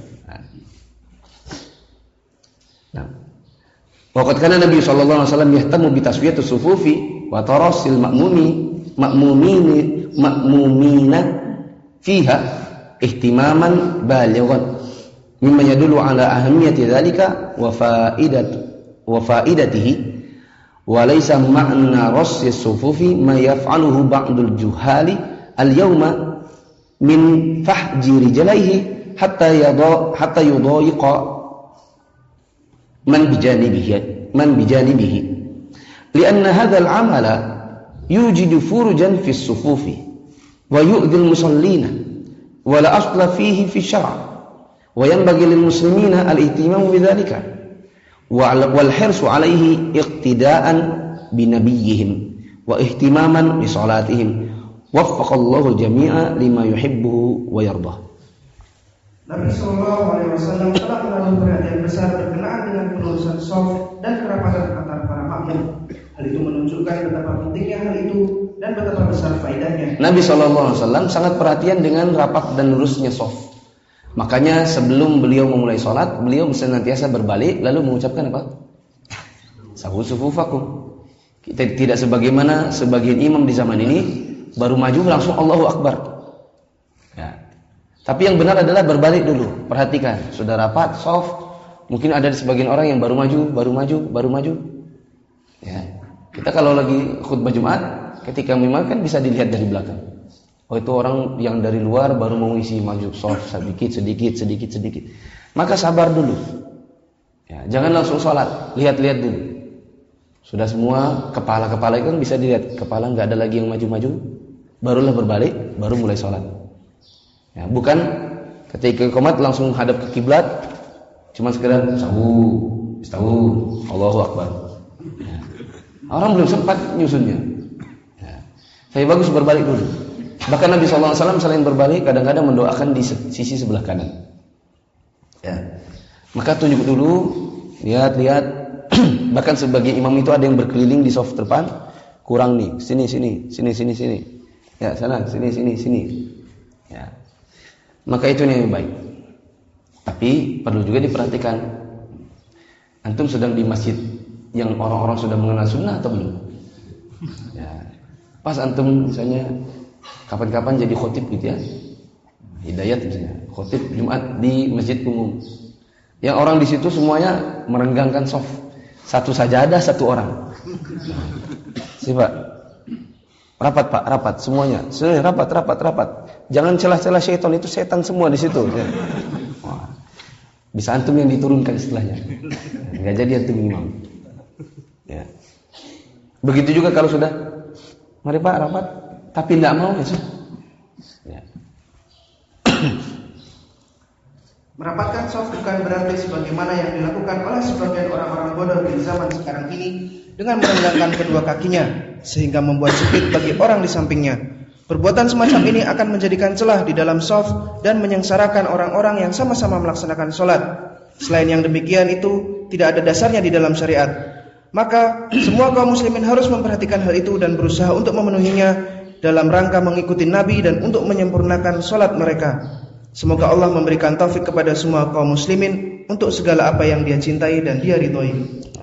Nah, waqad kana Nabi sallallahu alaihi wasallam yahtamu bi taswiyatus sufufi wa tarasil ma'mumi ma'mumini ma'mumina fiha ihtimaman balighan mimma yadullu ala ahamiyati dzalika wa faidat wa faidatihi wa laysa ma'na rassis sufufi ma yaf'aluhu ba'dul juhali al-yawma min fahji rijlaihi hatta yadha hatta yudayiqa man bijanibihi man bijanibihi lianna hadzal amala yujidu furujan fi as-sufufi wa yu'dhi al-musallina wa la asla fihi fi syara' wa yanbaghi lil muslimina al-ihtimam bidzalika wal hirsu alaihi iqtida'an bi nabiyyihim wa ihtimaman bi salatihim waffaqallahu jami'a lima yuhibbu wa yardah. Nabi Shallallahu Alaihi Wasallam telah menaruh perhatian besar berkenaan dengan pelurusan shaf dan kerapatan antar para makmum. Hal itu menunjukkan betapa pentingnya hal itu dan betapa besar faedahnya. Nabi Shallallahu Alaihi Wasallam sangat perhatian dengan rapat dan lurusnya shaf. Makanya sebelum beliau memulai sholat, beliau senantiasa berbalik lalu mengucapkan apa? Sawu sufufakum. Kita tidak sebagaimana sebagian imam di zaman ini baru maju langsung Allahu Akbar. Ya. Tapi yang benar adalah berbalik dulu. Perhatikan, sudah rapat, shaf. Mungkin ada sebagian orang yang baru maju, baru maju, baru maju. Ya. Kita kalau lagi khutbah Jumat, ketika memang kan bisa dilihat dari belakang. Oh itu orang yang dari luar baru mau isi maju shaf sedikit, sedikit, sedikit, sedikit. Maka sabar dulu. Ya, jangan langsung sholat, lihat-lihat dulu. Sudah semua kepala-kepala itu kan bisa dilihat, kepala nggak ada lagi yang maju-maju, barulah berbalik, baru mulai sholat. Ya, bukan ketika qomat langsung hadap ke kiblat, cuma sekedar sawu, sawu, Allahu Akbar. Ya. Orang belum sempat nyusunnya. Ya. Saya bagus berbalik dulu. Bahkan Nabi shallallahu alaihi wasallam selain berbalik, kadang-kadang mendoakan di sisi sebelah kanan. Ya. Maka tunjuk dulu, lihat-lihat. Bahkan sebagai imam itu ada yang berkeliling di shaf depan, kurang nih, sini, sini, sini, sini, sini. Ya, sana, sini, sini, sini. Ya. Maka itu yang baik. Tapi perlu juga diperhatikan. Antum sedang di masjid yang orang-orang sudah mengenal sunnah atau belum? Ya. Pas antum misalnya kapan-kapan jadi khotib gitu ya, Hidayat misalnya, khotib Jumat di masjid umum, yang orang di situ semuanya merenggangkan shaf, satu sajadah satu orang. Siapa? Rapat pak, rapat semuanya, semuanya rapat, rapat, rapat. Jangan celah-celah syaitan, itu setan semua di situ. Ya. Wah. Bisa antum yang diturunkan setelahnya, nggak jadi antum imam. Ya. Begitu juga kalau sudah, mari pak rapat. Tapi tidak mau ya. Ya. Merapatkan shaf bukan berarti sebagaimana yang dilakukan oleh sebagian orang-orang bodoh di zaman sekarang ini dengan merenggangkan kedua kakinya sehingga membuat sempit bagi orang di sampingnya. Perbuatan semacam ini akan menjadikan celah di dalam shaf dan menyengsarakan orang-orang yang sama-sama melaksanakan sholat. Selain yang demikian itu tidak ada dasarnya di dalam syariat. Maka semua kaum muslimin harus memperhatikan hal itu dan berusaha untuk memenuhinya dalam rangka mengikuti Nabi dan untuk menyempurnakan sholat mereka. Semoga Allah memberikan taufik kepada semua kaum muslimin untuk segala apa yang Dia cintai dan Dia ridhoi.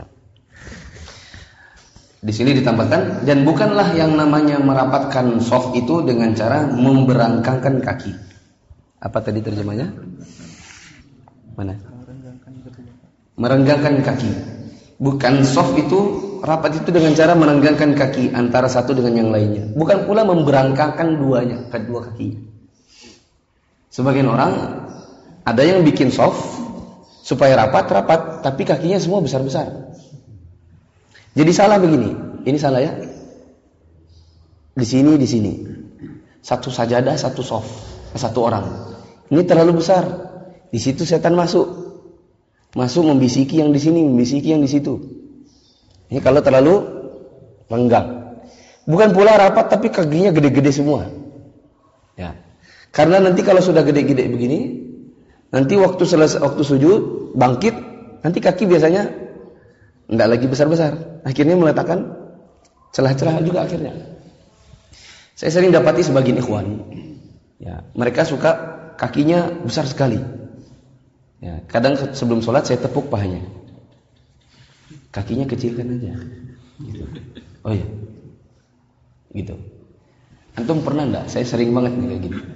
Di sini ditambahkan, dan bukanlah yang namanya merapatkan shaf itu dengan cara memberangkangkan kaki. Apa tadi terjemahnya? Mana? Merenggangkan kaki. Bukan shaf itu, rapat itu dengan cara merenggangkan kaki antara satu dengan yang lainnya. Bukan pula memberangkangkan duanya, kedua kaki. Sebagian orang ada yang bikin shaf supaya rapat-rapat, tapi kakinya semua besar-besar. Jadi salah begini, ini salah ya. Di sini, di sini, satu sajadah, satu shaf, satu orang. Ini terlalu besar. Di situ setan masuk. Masuk membisiki yang di sini, membisiki yang di situ. Ini kalau terlalu renggang. Bukan pula rapat tapi kakinya gede-gede semua. Ya. Karena nanti kalau sudah gede-gede begini, nanti waktu selesai waktu sujud, bangkit, nanti kaki biasanya enggak lagi besar-besar. Akhirnya meletakkan celah-celah juga akhirnya. Saya sering dapati sebagian ikhwan. Ya, mereka suka kakinya besar sekali. Ya, kadang sebelum sholat saya tepuk pahanya. Kakinya kecilkan aja. Gitu. Oh iya. Gitu. Antum pernah enggak? Saya sering banget nih kayak gini.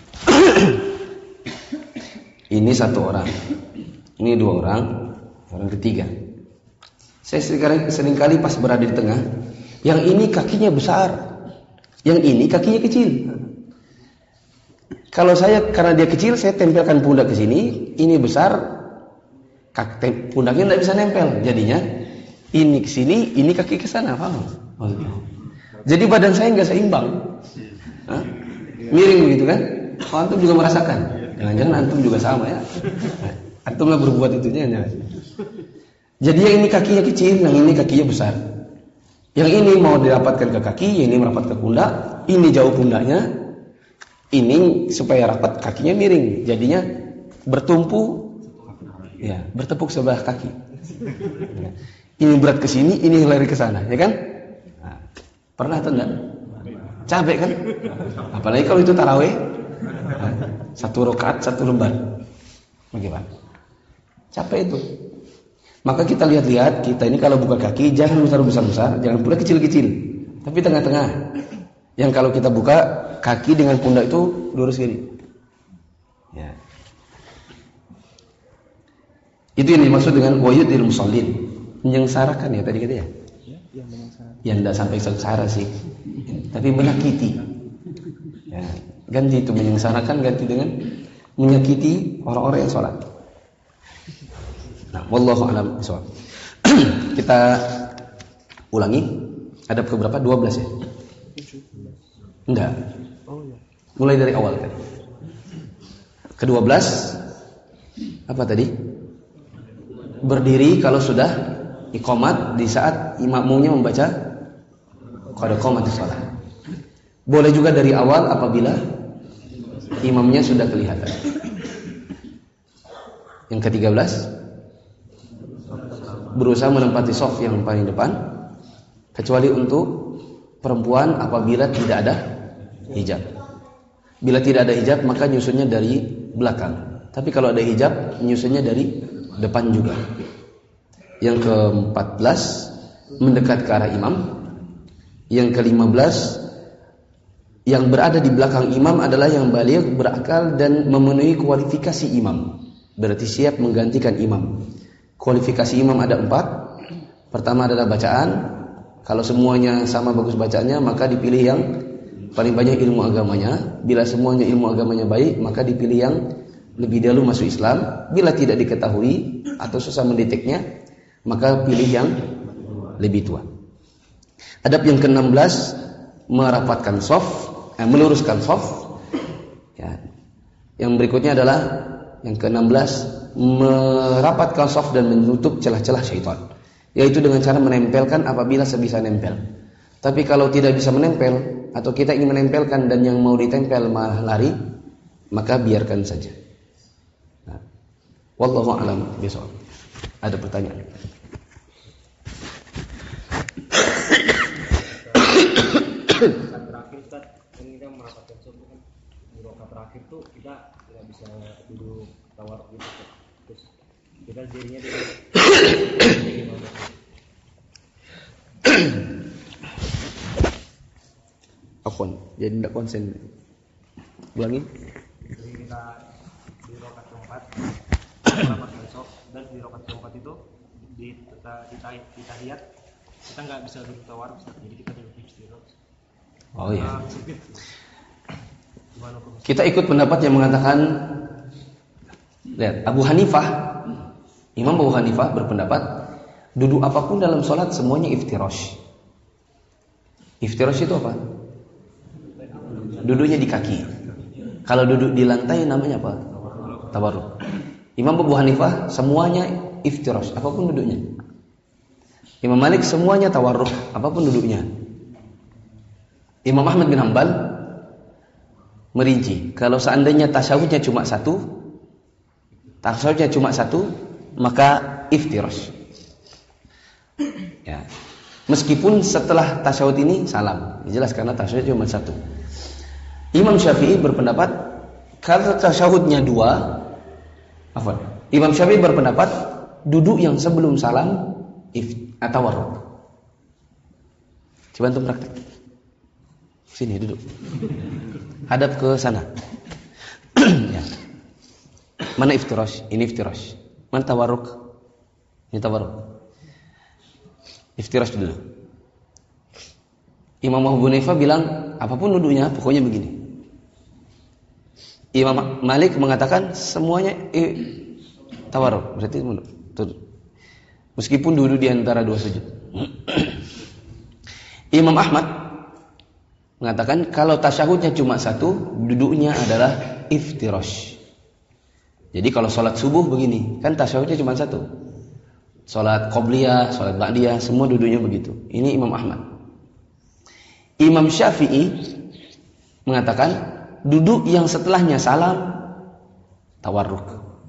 Ini satu orang. Ini dua orang. Orang ketiga. Saya sering, sering kali pas berada di tengah, yang ini kakinya besar, yang ini kakinya kecil. Kalau saya karena dia kecil, saya tempelkan pundak ke sini, ini besar, kaki pundaknya tidak bisa nempel. Jadinya ini ke sini, ini kaki ke sana, paham? Jadi badan saya nggak seimbang, Hah? Miring begitu kan? Oh, antum juga merasakan. Jangan-jangan antum juga sama ya? Antumlah berbuat itunya. Ya. Jadi yang ini kakinya kecil, yang ini kakinya besar. Yang ini mau dirapatkan ke kaki, yang ini merapat ke pundak, ini jauh pundaknya. Ini supaya rapat kakinya miring, jadinya bertumpu, ya, bertepuk sebelah kaki. Ini berat ke sini, ini lari ke sana, ya kan? Nah, pernah atau enggak? Capek kan? Apalagi kalau itu tarawih, satu rakaat satu lembar, bagaimana? Capek itu. Maka kita lihat-lihat, kita ini kalau buka kaki jangan besar-besar, jangan pula kecil-kecil, tapi tengah-tengah. Yang kalau kita buka kaki dengan pundak itu lurus gini. Ya. Itu yang dimaksud dengan wayudil musallin, menyengsarakan ya tadi kata ya. Ya, menyengsarakan. Ya enggak sampai sengsara sih, tapi menyakiti. Ya, ganti itu menyengsarakan, ganti dengan menyakiti orang-orang yang sholat. Nah, wallahu a'lam bishawab. Kita ulangi. Adab keberapa? dua belas ya? Enggak. Mulai dari awal tadi. Kedua belas apa tadi? Berdiri kalau sudah iqamat di saat imamnya membaca qad qamatis shalah. Boleh juga dari awal apabila imamnya sudah kelihatan. Yang ketiga belas, berusaha menempati shaf yang paling depan, kecuali untuk perempuan apabila tidak ada hijab. Bila tidak ada hijab maka nyusunnya dari belakang. Tapi kalau ada hijab nyusunnya dari depan juga. Yang keempat belas, mendekat ke arah imam. Yang kelima belas, yang berada di belakang imam adalah yang baligh, berakal dan memenuhi kualifikasi imam. Berarti siap menggantikan imam. Kualifikasi imam ada empat. Pertama adalah bacaan. Kalau semuanya sama bagus bacaannya, maka dipilih yang paling banyak ilmu agamanya. Bila semuanya ilmu agamanya baik, maka dipilih yang lebih dahulu masuk Islam. Bila tidak diketahui atau susah mendeteknya, maka pilih yang lebih tua. Adab yang keenam belas, merapatkan shaf, eh, meluruskan shaf. Ya. Yang berikutnya adalah yang keenam belas, merapatkan shaf dan menutup celah-celah syaitan, yaitu dengan cara menempelkan apabila sebisa nempel. Tapi kalau tidak bisa menempel atau kita ingin menempelkan dan yang mau ditempel malah lari, maka biarkan saja. Nah, wallahu a'lam bishawab. Ada pertanyaan? Terakhir Ustaz, kan kita merapatkan shaf kan di rakaat terakhir tuh kita tidak bisa duduk tawar gitu. Terus kita dirinya di Afwan, jadi tidak konsen. Ulangi. Jadi kita di rakaat keempat merapatkan shaf, dan di rakaat keempat itu di di tahiyat kita nggak bisa duduk tawar, jadi kita duduk istirahat. Oh iya. Kita ikut pendapat yang mengatakan, lihat, Abu Hanifah, Imam Abu Hanifah berpendapat duduk apapun dalam sholat semuanya iftirash. Iftirash itu apa? Duduknya di kaki. Kalau duduk di lantai namanya apa? Tabarruk. Imam Abu Hanifah semuanya iftirash, apapun duduknya. Imam Malik semuanya tawarruk, apapun duduknya. Imam Ahmad bin Hanbal merinci, kalau seandainya tasyahudnya cuma satu, tasyahudnya cuma satu, maka iftirash. Ya. Meskipun setelah tasyahud ini salam, jelas karena tasyahud cuma satu. Imam Syafi'i berpendapat kalau tasyahudnya dua, apa? Imam Syafi'i berpendapat duduk yang sebelum salam tawarruk. Coba antum praktek. Sini duduk. Hadap ke sana. Ya. Mana iftirash? Ini iftirash. Mana tawarruk? Ini tawarruk. Iftirash dulu. Imam Abu Hanifah bilang apapun duduknya pokoknya begini. Imam Malik mengatakan semuanya eh, tawarruk, berarti duduk. Meskipun duduk di antara dua sujud. Imam Ahmad mengatakan kalau tasyahudnya cuma satu, duduknya adalah iftirash. Jadi kalau sholat subuh begini, kan tasyahudnya cuma satu. Sholat qobliyah, sholat ba'diyah, semua duduknya begitu. Ini Imam Ahmad. Imam Syafi'i mengatakan duduk yang setelahnya salam tawarruk.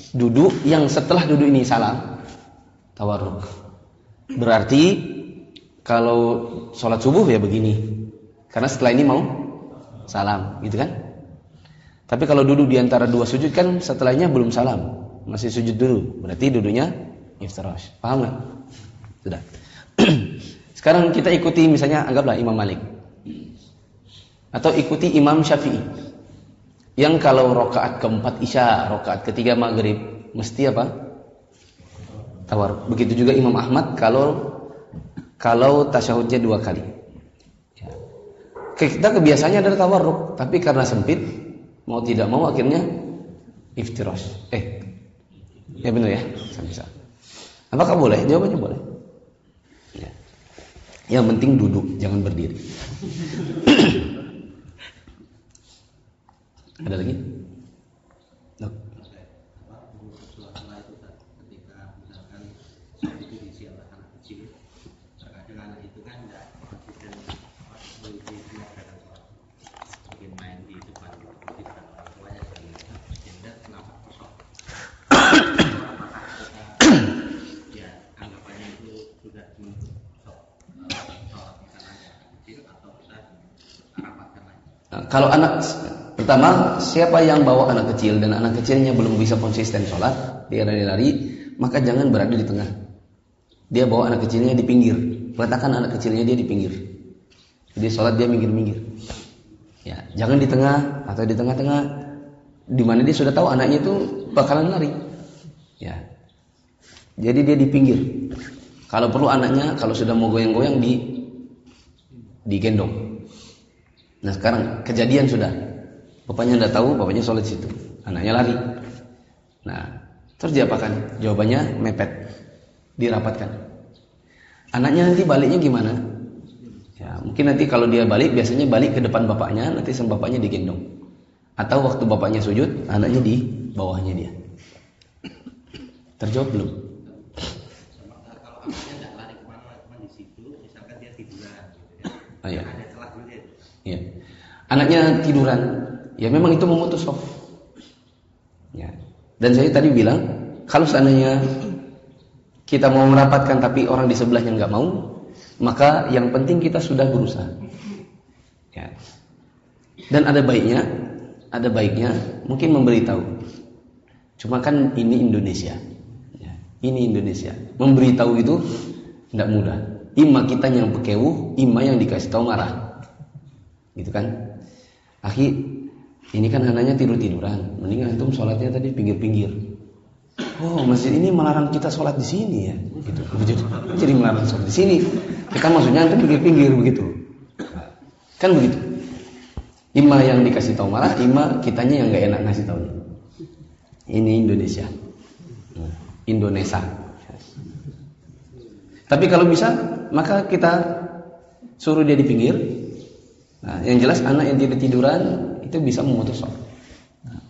duduk yang setelah duduk ini salam, tawarruk. Berarti kalau sholat subuh ya begini, karena setelah ini mau salam, gitu kan? Tapi kalau duduk di antara dua sujud kan setelahnya belum salam, masih sujud dulu, berarti duduknya iftirash. Paham nggak? Sudah. Sekarang kita ikuti misalnya anggaplah Imam Malik atau ikuti Imam Syafi'i yang kalau rakaat keempat isya, rakaat ketiga maghrib mesti apa? Tawarruk. Begitu juga Imam Ahmad kalau kalau tasyahudnya dua kali. Ya. Kita kebiasaannya adalah tawarruk, tapi karena sempit mau tidak mau akhirnya iftirash. Eh, ya benar ya, bisa. Apakah boleh? Jawabannya boleh. Ya. Yang penting duduk, jangan berdiri. Ada lagi? No. Kalau anak, pertama siapa yang bawa anak kecil dan anak kecilnya belum bisa konsisten sholat, dia lari-lari, maka jangan berada di tengah. Dia bawa anak kecilnya di pinggir, letakkan anak kecilnya dia di pinggir. Jadi sholat dia minggir-minggir. Ya, jangan di tengah atau di tengah-tengah, di mana dia sudah tahu anaknya itu bakalan lari. Ya, jadi dia di pinggir. Kalau perlu anaknya kalau sudah mau goyang-goyang di digendong. Nah sekarang kejadian sudah, bapaknya udah tahu, bapaknya sholat di situ, anaknya lari. Nah terus diapakan? Jawabannya mepet, dirapatkan. Anaknya nanti baliknya gimana? Ya mungkin nanti kalau dia balik, biasanya balik ke depan bapaknya, nanti sama bapaknya digendong. Atau waktu bapaknya sujud, anaknya di bawahnya dia. Terjawab belum? Kalau anaknya nggak lari kemana, cuma di situ, misalkan dia tiduran, gitu ya. Oh, iya. Ada celah dulu ya. Ya. Anaknya tiduran, ya memang itu memutus shaf. Ya. Dan saya tadi bilang, kalau seandainya kita mau merapatkan tapi orang di sebelahnya nggak mau, maka yang penting kita sudah berusaha. Ya. Dan ada baiknya, ada baiknya mungkin memberitahu. Cuma kan ini Indonesia, ya. Ini Indonesia. Memberitahu itu tidak mudah. Ima kita yang pekewuh, ima yang dikasih tahu marah. Gitu kan, akhi, ini kan anaknya tidur-tiduran, mending antum sholatnya tadi pinggir-pinggir. Oh, masjid ini melarang kita sholat di sini ya, gitu. Jadi, jadi melarang sholat di sini. Kita maksudnya antum pinggir-pinggir begitu, kan begitu. Ima yang dikasih tahu marah, ima kitanya yang nggak enak ngasih tahu. Ini Indonesia, Indonesia. Tapi kalau bisa, maka kita suruh dia di pinggir. Nah, yang jelas anak yang tidak tiduran itu bisa memutus sholat. Nah.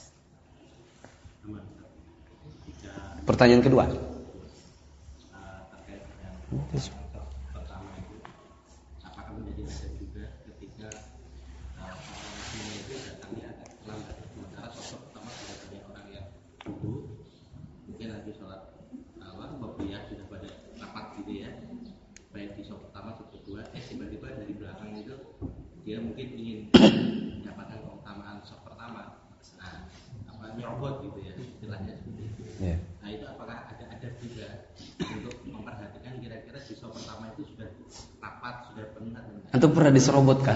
Pertanyaan kedua. Terkait dengan pertama itu, apakah menjadi adab juga ketika orang muslim itu datangnya agak terlambat? Sementara sosok pertama sudah banyak orang yang duduk, mungkin lagi sholat apa, bobiyah sudah pada rapat gitu ya. Baik di sholat pertama, sholat kedua, eh tiba-tiba dari belakang itu dia mungkin ingin mendapatkan keutamaan sholat pertama, nah apa nyerobot gitu ya istilahnya seperti itu. Yeah. Nah itu apakah ada adab juga untuk memperhatikan kira-kira di sholat pertama itu sudah rapat, sudah penuh atau tidak? Antum pernah diserobot kah?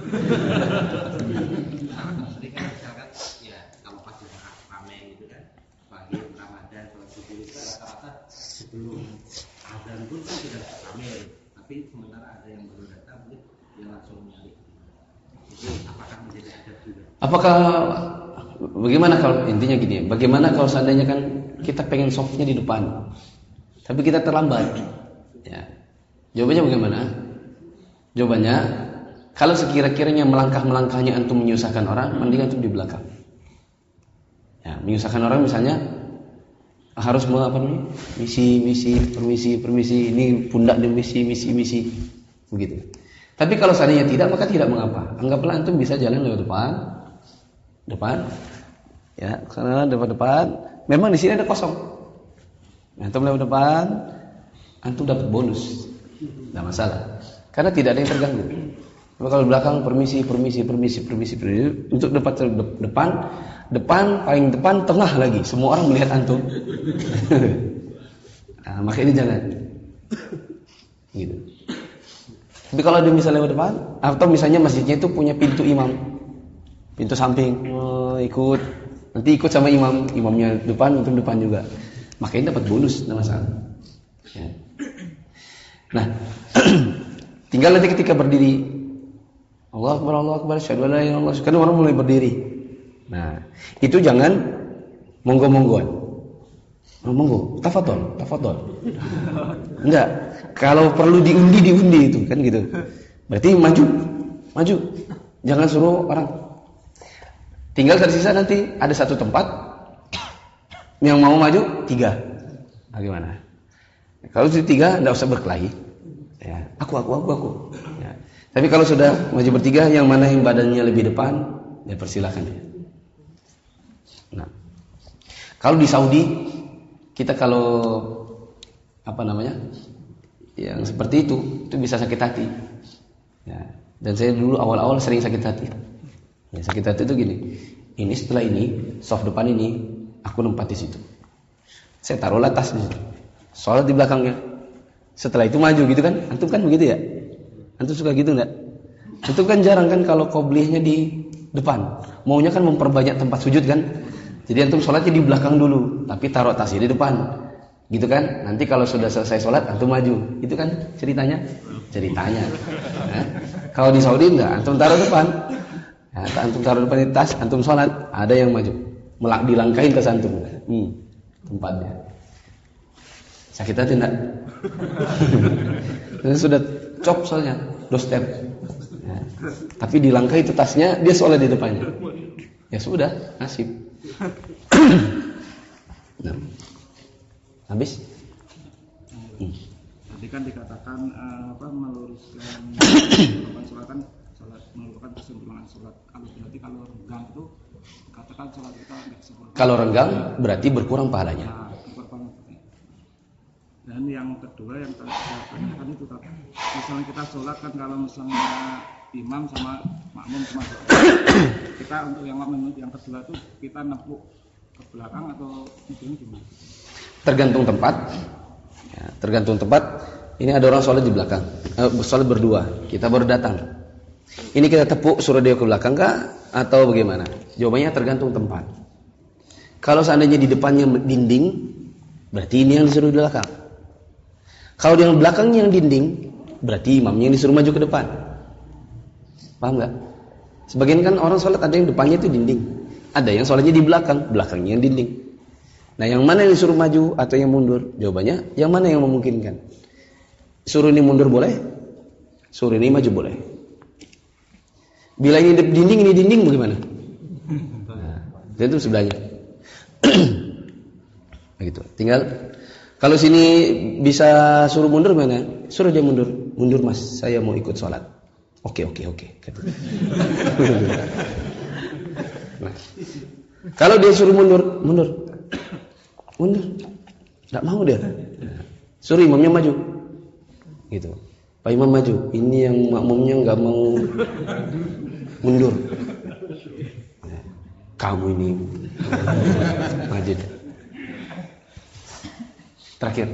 Nah, sering kan misalkan ya kalau pas di ramai gitu kan, pagi Ramadan sholat subuh itu rata-rata sebelum azan pun kan sudah ramai, tapi sementara ada yang baru datang mungkin dia langsung nyari. Itu apakah menjadi adab juga? Apakah bagaimana kalau intinya gini? Bagaimana kalau seandainya kan kita pengen softnya di depan, tapi kita terlambat? Ya. Jawabannya bagaimana? Jawabannya, kalau sekira-kiranya melangkah-melangkahnya antum menyusahkan orang, mending antum di belakang. Ya, menyusahkan orang misalnya harus mau apa nih? Misi, misi, permisi, permisi, ini pundak dan misi, misi, misi, begitu. Tapi kalau seandainya tidak, maka tidak mengapa. Anggaplah antum bisa jalan lewat depan, depan, ya, karena depan-depan, memang di sini ada kosong. Antum lewat depan, antum dapat bonus. Enggak masalah. Karena tidak ada yang terganggu. Kalau belakang permisi, permisi, permisi, permisi, permisi. Untuk depan, depan, depan, paling depan, tengah lagi. Semua orang melihat antum. Nah, maka ini jangan. Gitu. Tapi kalau dia misalnya lewat depan, atau misalnya masjidnya itu punya pintu imam, pintu samping, oh, ikut, nanti ikut sama imam, imamnya depan, untuk depan juga. Maka ini dapat bonus, tidak masalah. Ya. Nah, tinggal nanti ketika berdiri, Allah Akbar, Allah Akbar, syahadu an la ilaha illallah. Kan orang mulai berdiri. Nah, itu jangan monggo-monggoan. Oh, monggo, tafadhol, tafadhol. Enggak. Kalau perlu diundi, diundi itu, kan gitu. Berarti maju, maju. Jangan suruh orang. Tinggal tersisa nanti ada satu tempat yang mau maju tiga. Bagaimana? Kalau sudah tiga, enggak usah berkelahi. Ya, aku, aku, aku, aku. Ya. Tapi kalau sudah maju bertiga, yang mana yang badannya lebih depan, ya persilakan. Nah, kalau di Saudi, kita kalau apa namanya, yang seperti itu, itu bisa sakit hati. Ya. Dan saya dulu awal-awal sering sakit hati. Ya, sakit hati itu gini, ini setelah ini, soft depan ini, aku nempat di situ. Saya taruhlah tas di situ, sholat di belakangnya. Setelah itu maju gitu kan, antum kan begitu ya? Antum suka gitu enggak? Antum kan jarang kan kalau qobliyahnya di depan. Maunya kan memperbanyak tempat sujud kan? Jadi antum sholatnya di belakang dulu, tapi taruh tasnya di depan. Gitu kan? Nanti kalau sudah selesai sholat, antum maju. Itu kan ceritanya? Ceritanya. Nah, kalau di Saudi enggak, antum taruh depan. Nah, antum taruh depan di tas, antum sholat, ada yang maju. Melak dilangkahin tas antum. Hmm, tempatnya. Sakit hati enggak? Sudah cop soalnya, doorstep. Ya. Tapi dilangkahi itu tasnya, dia sholat di depannya. Ya sudah, nasib. Nah. Habis? Hmm. Tadi kan dikatakan uh, apa meluruskan kesimpulan sholat kan sholat meluruskan kesimpulan sholat. Kalau berarti kalau renggang itu katakan sholat kita nggak sempurna. Kalau renggang berarti berkurang pahalanya. Nah, berkurang. Dan yang kedua yang tadi saya tanyakan itu kan, misalnya kita sholat kan kalau misalnya imam sama makmum cuma kita untuk yang makmum yang kedua itu kita nepuk ke belakang atau ini gimana? Tergantung tempat. Ya, tergantung tempat. Ini ada orang sholat di belakang, eh, sholat berdua. Kita baru datang. Ini kita tepuk suruh dia ke belakang kah? Atau bagaimana? Jawabannya tergantung tempat. Kalau seandainya di depannya dinding, berarti ini yang disuruh di belakang. Kalau yang belakangnya yang dinding, berarti imamnya yang disuruh maju ke depan. Paham nggak? Sebagian kan orang sholat ada yang depannya itu dinding, ada yang sholatnya di belakang, belakangnya yang dinding. Nah, yang mana yang disuruh maju atau yang mundur? Jawabannya, yang mana yang memungkinkan? Suruh ini mundur boleh, suruh ini maju boleh. Bila ini dinding, ini dinding bagaimana? Nah, itu sebelahnya. Begitu. Tinggal kalau sini bisa suruh mundur mana? Suruh dia mundur. Mundur mas, saya mau ikut sholat. Oke, oke, oke. Nah, kalau dia suruh mundur, mundur. Mundur. Tidak mau dia. Suruh imamnya maju. Gitu. Pak Imam maju. Ini yang makmumnya nggak mau mundur. Kamu ini maju. Terakhir.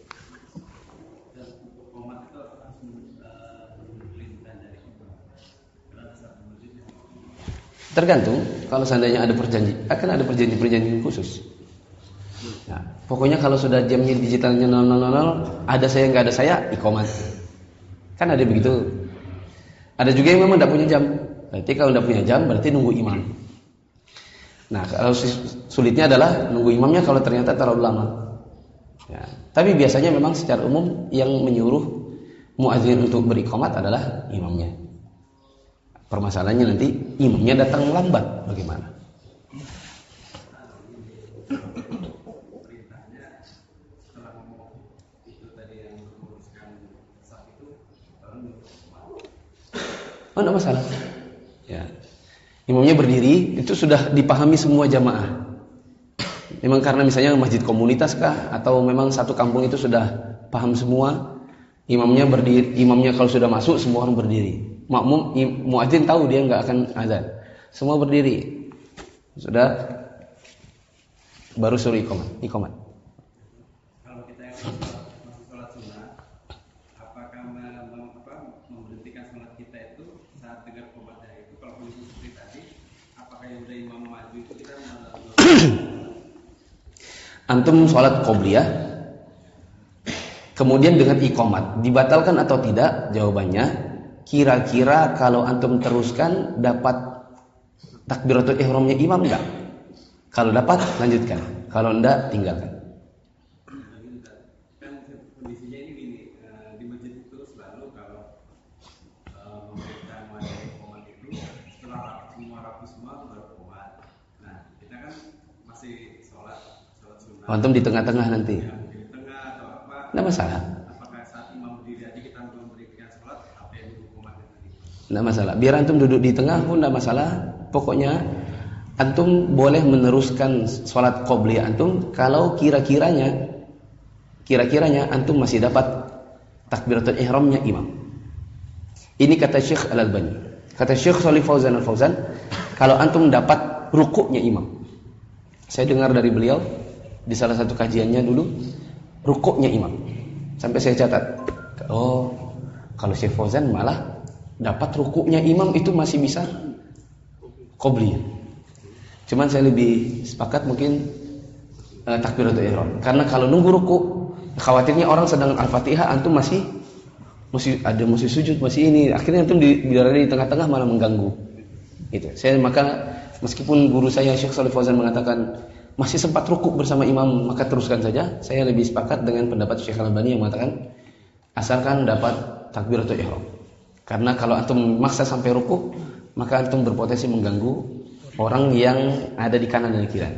Tergantung. Kalau seandainya ada perjanjian, akan ada perjanjian-perjanjian khusus. Nah, pokoknya kalau sudah jamnya digitalnya nol nol nol, ada saya nggak ada saya, iqomat. Kan ada begitu. Ada juga yang memang tidak punya jam. Berarti kalau tidak punya jam, berarti nunggu imam. Nah, kalau sulitnya adalah nunggu imamnya kalau ternyata terlalu lama. Ya. Tapi biasanya memang secara umum yang menyuruh muadzin untuk beriqomat adalah imamnya. Permasalahannya nanti imamnya datang lambat, bagaimana? Oh, tidak masalah. Ya. Imamnya berdiri, itu sudah dipahami semua jamaah. Memang karena misalnya masjid komunitas kah, atau memang satu kampung itu sudah paham semua, imamnya berdiri, imamnya kalau sudah masuk semua orang berdiri. Makmum, muadzin tahu dia nggak akan azan, semua berdiri. Sudah, baru suruh iqamat. Iqamat. Kalau kita yang masuk sholat sunnah, apakah mem, apa, memberhentikan sholat kita itu saat dengar komatnya itu? Kalau kondisi seperti tadi, apakah yang udah imam maju itu kita antum sholat qobliyah, kemudian dengan iqamat, dibatalkan atau tidak? Jawabannya, kira-kira kalau antum teruskan dapat takbiratul ihramnya imam enggak? Kalau dapat lanjutkan, kalau enggak tinggalkan. Kan kondisinya ini gini, di masjid itu selalu kalau memberikan materi komat itu setelah semua rapi semua baru komat. Nah, kita kan masih sholat sholat sunnah. Antum di tengah-tengah nanti. Ya, di tengah atau apa? Enggak masalah. Apakah saat imam berdiri aja kita memberikan sholat apa yang dulu komatnya tadi? Enggak masalah. Biar antum duduk di tengah pun enggak masalah. Pokoknya antum boleh meneruskan sholat qobliyah antum kalau kira-kiranya kira-kiranya antum masih dapat takbiratul ihramnya imam. Ini kata Syekh Al-Albani. Kata Syekh Shalih Fauzan Al-Fauzan, kalau antum dapat rukuknya imam. Saya dengar dari beliau di salah satu kajiannya dulu, rukuknya imam. Sampai saya catat, oh, kalau Syekh Fauzan malah dapat rukuknya imam itu masih bisa qobliyah. Cuman saya lebih sepakat mungkin uh, takbiratul ihram. Karena kalau nunggu ruku, khawatirnya orang sedang Al-Fatihah, antum masih masih ada masih sujud, masih ini. Akhirnya antum di berada di tengah-tengah malah mengganggu. Itu. Saya maka meskipun guru saya Syekh Shalih Fauzan mengatakan masih sempat ruku bersama imam, maka teruskan saja. Saya lebih sepakat dengan pendapat Syekh Al-Albani yang mengatakan asalkan dapat takbiratul ihram. Karena kalau antum maksa sampai ruku, maka antum berpotensi mengganggu orang yang ada di kanan dan di kiri.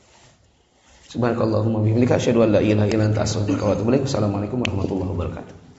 Subhanakallahumma wa bihamdika asyhadu an la ilaha illa anta astaghfiruka wa atubu ilaik. Assalamualaikum warahmatullahi wabarakatuh.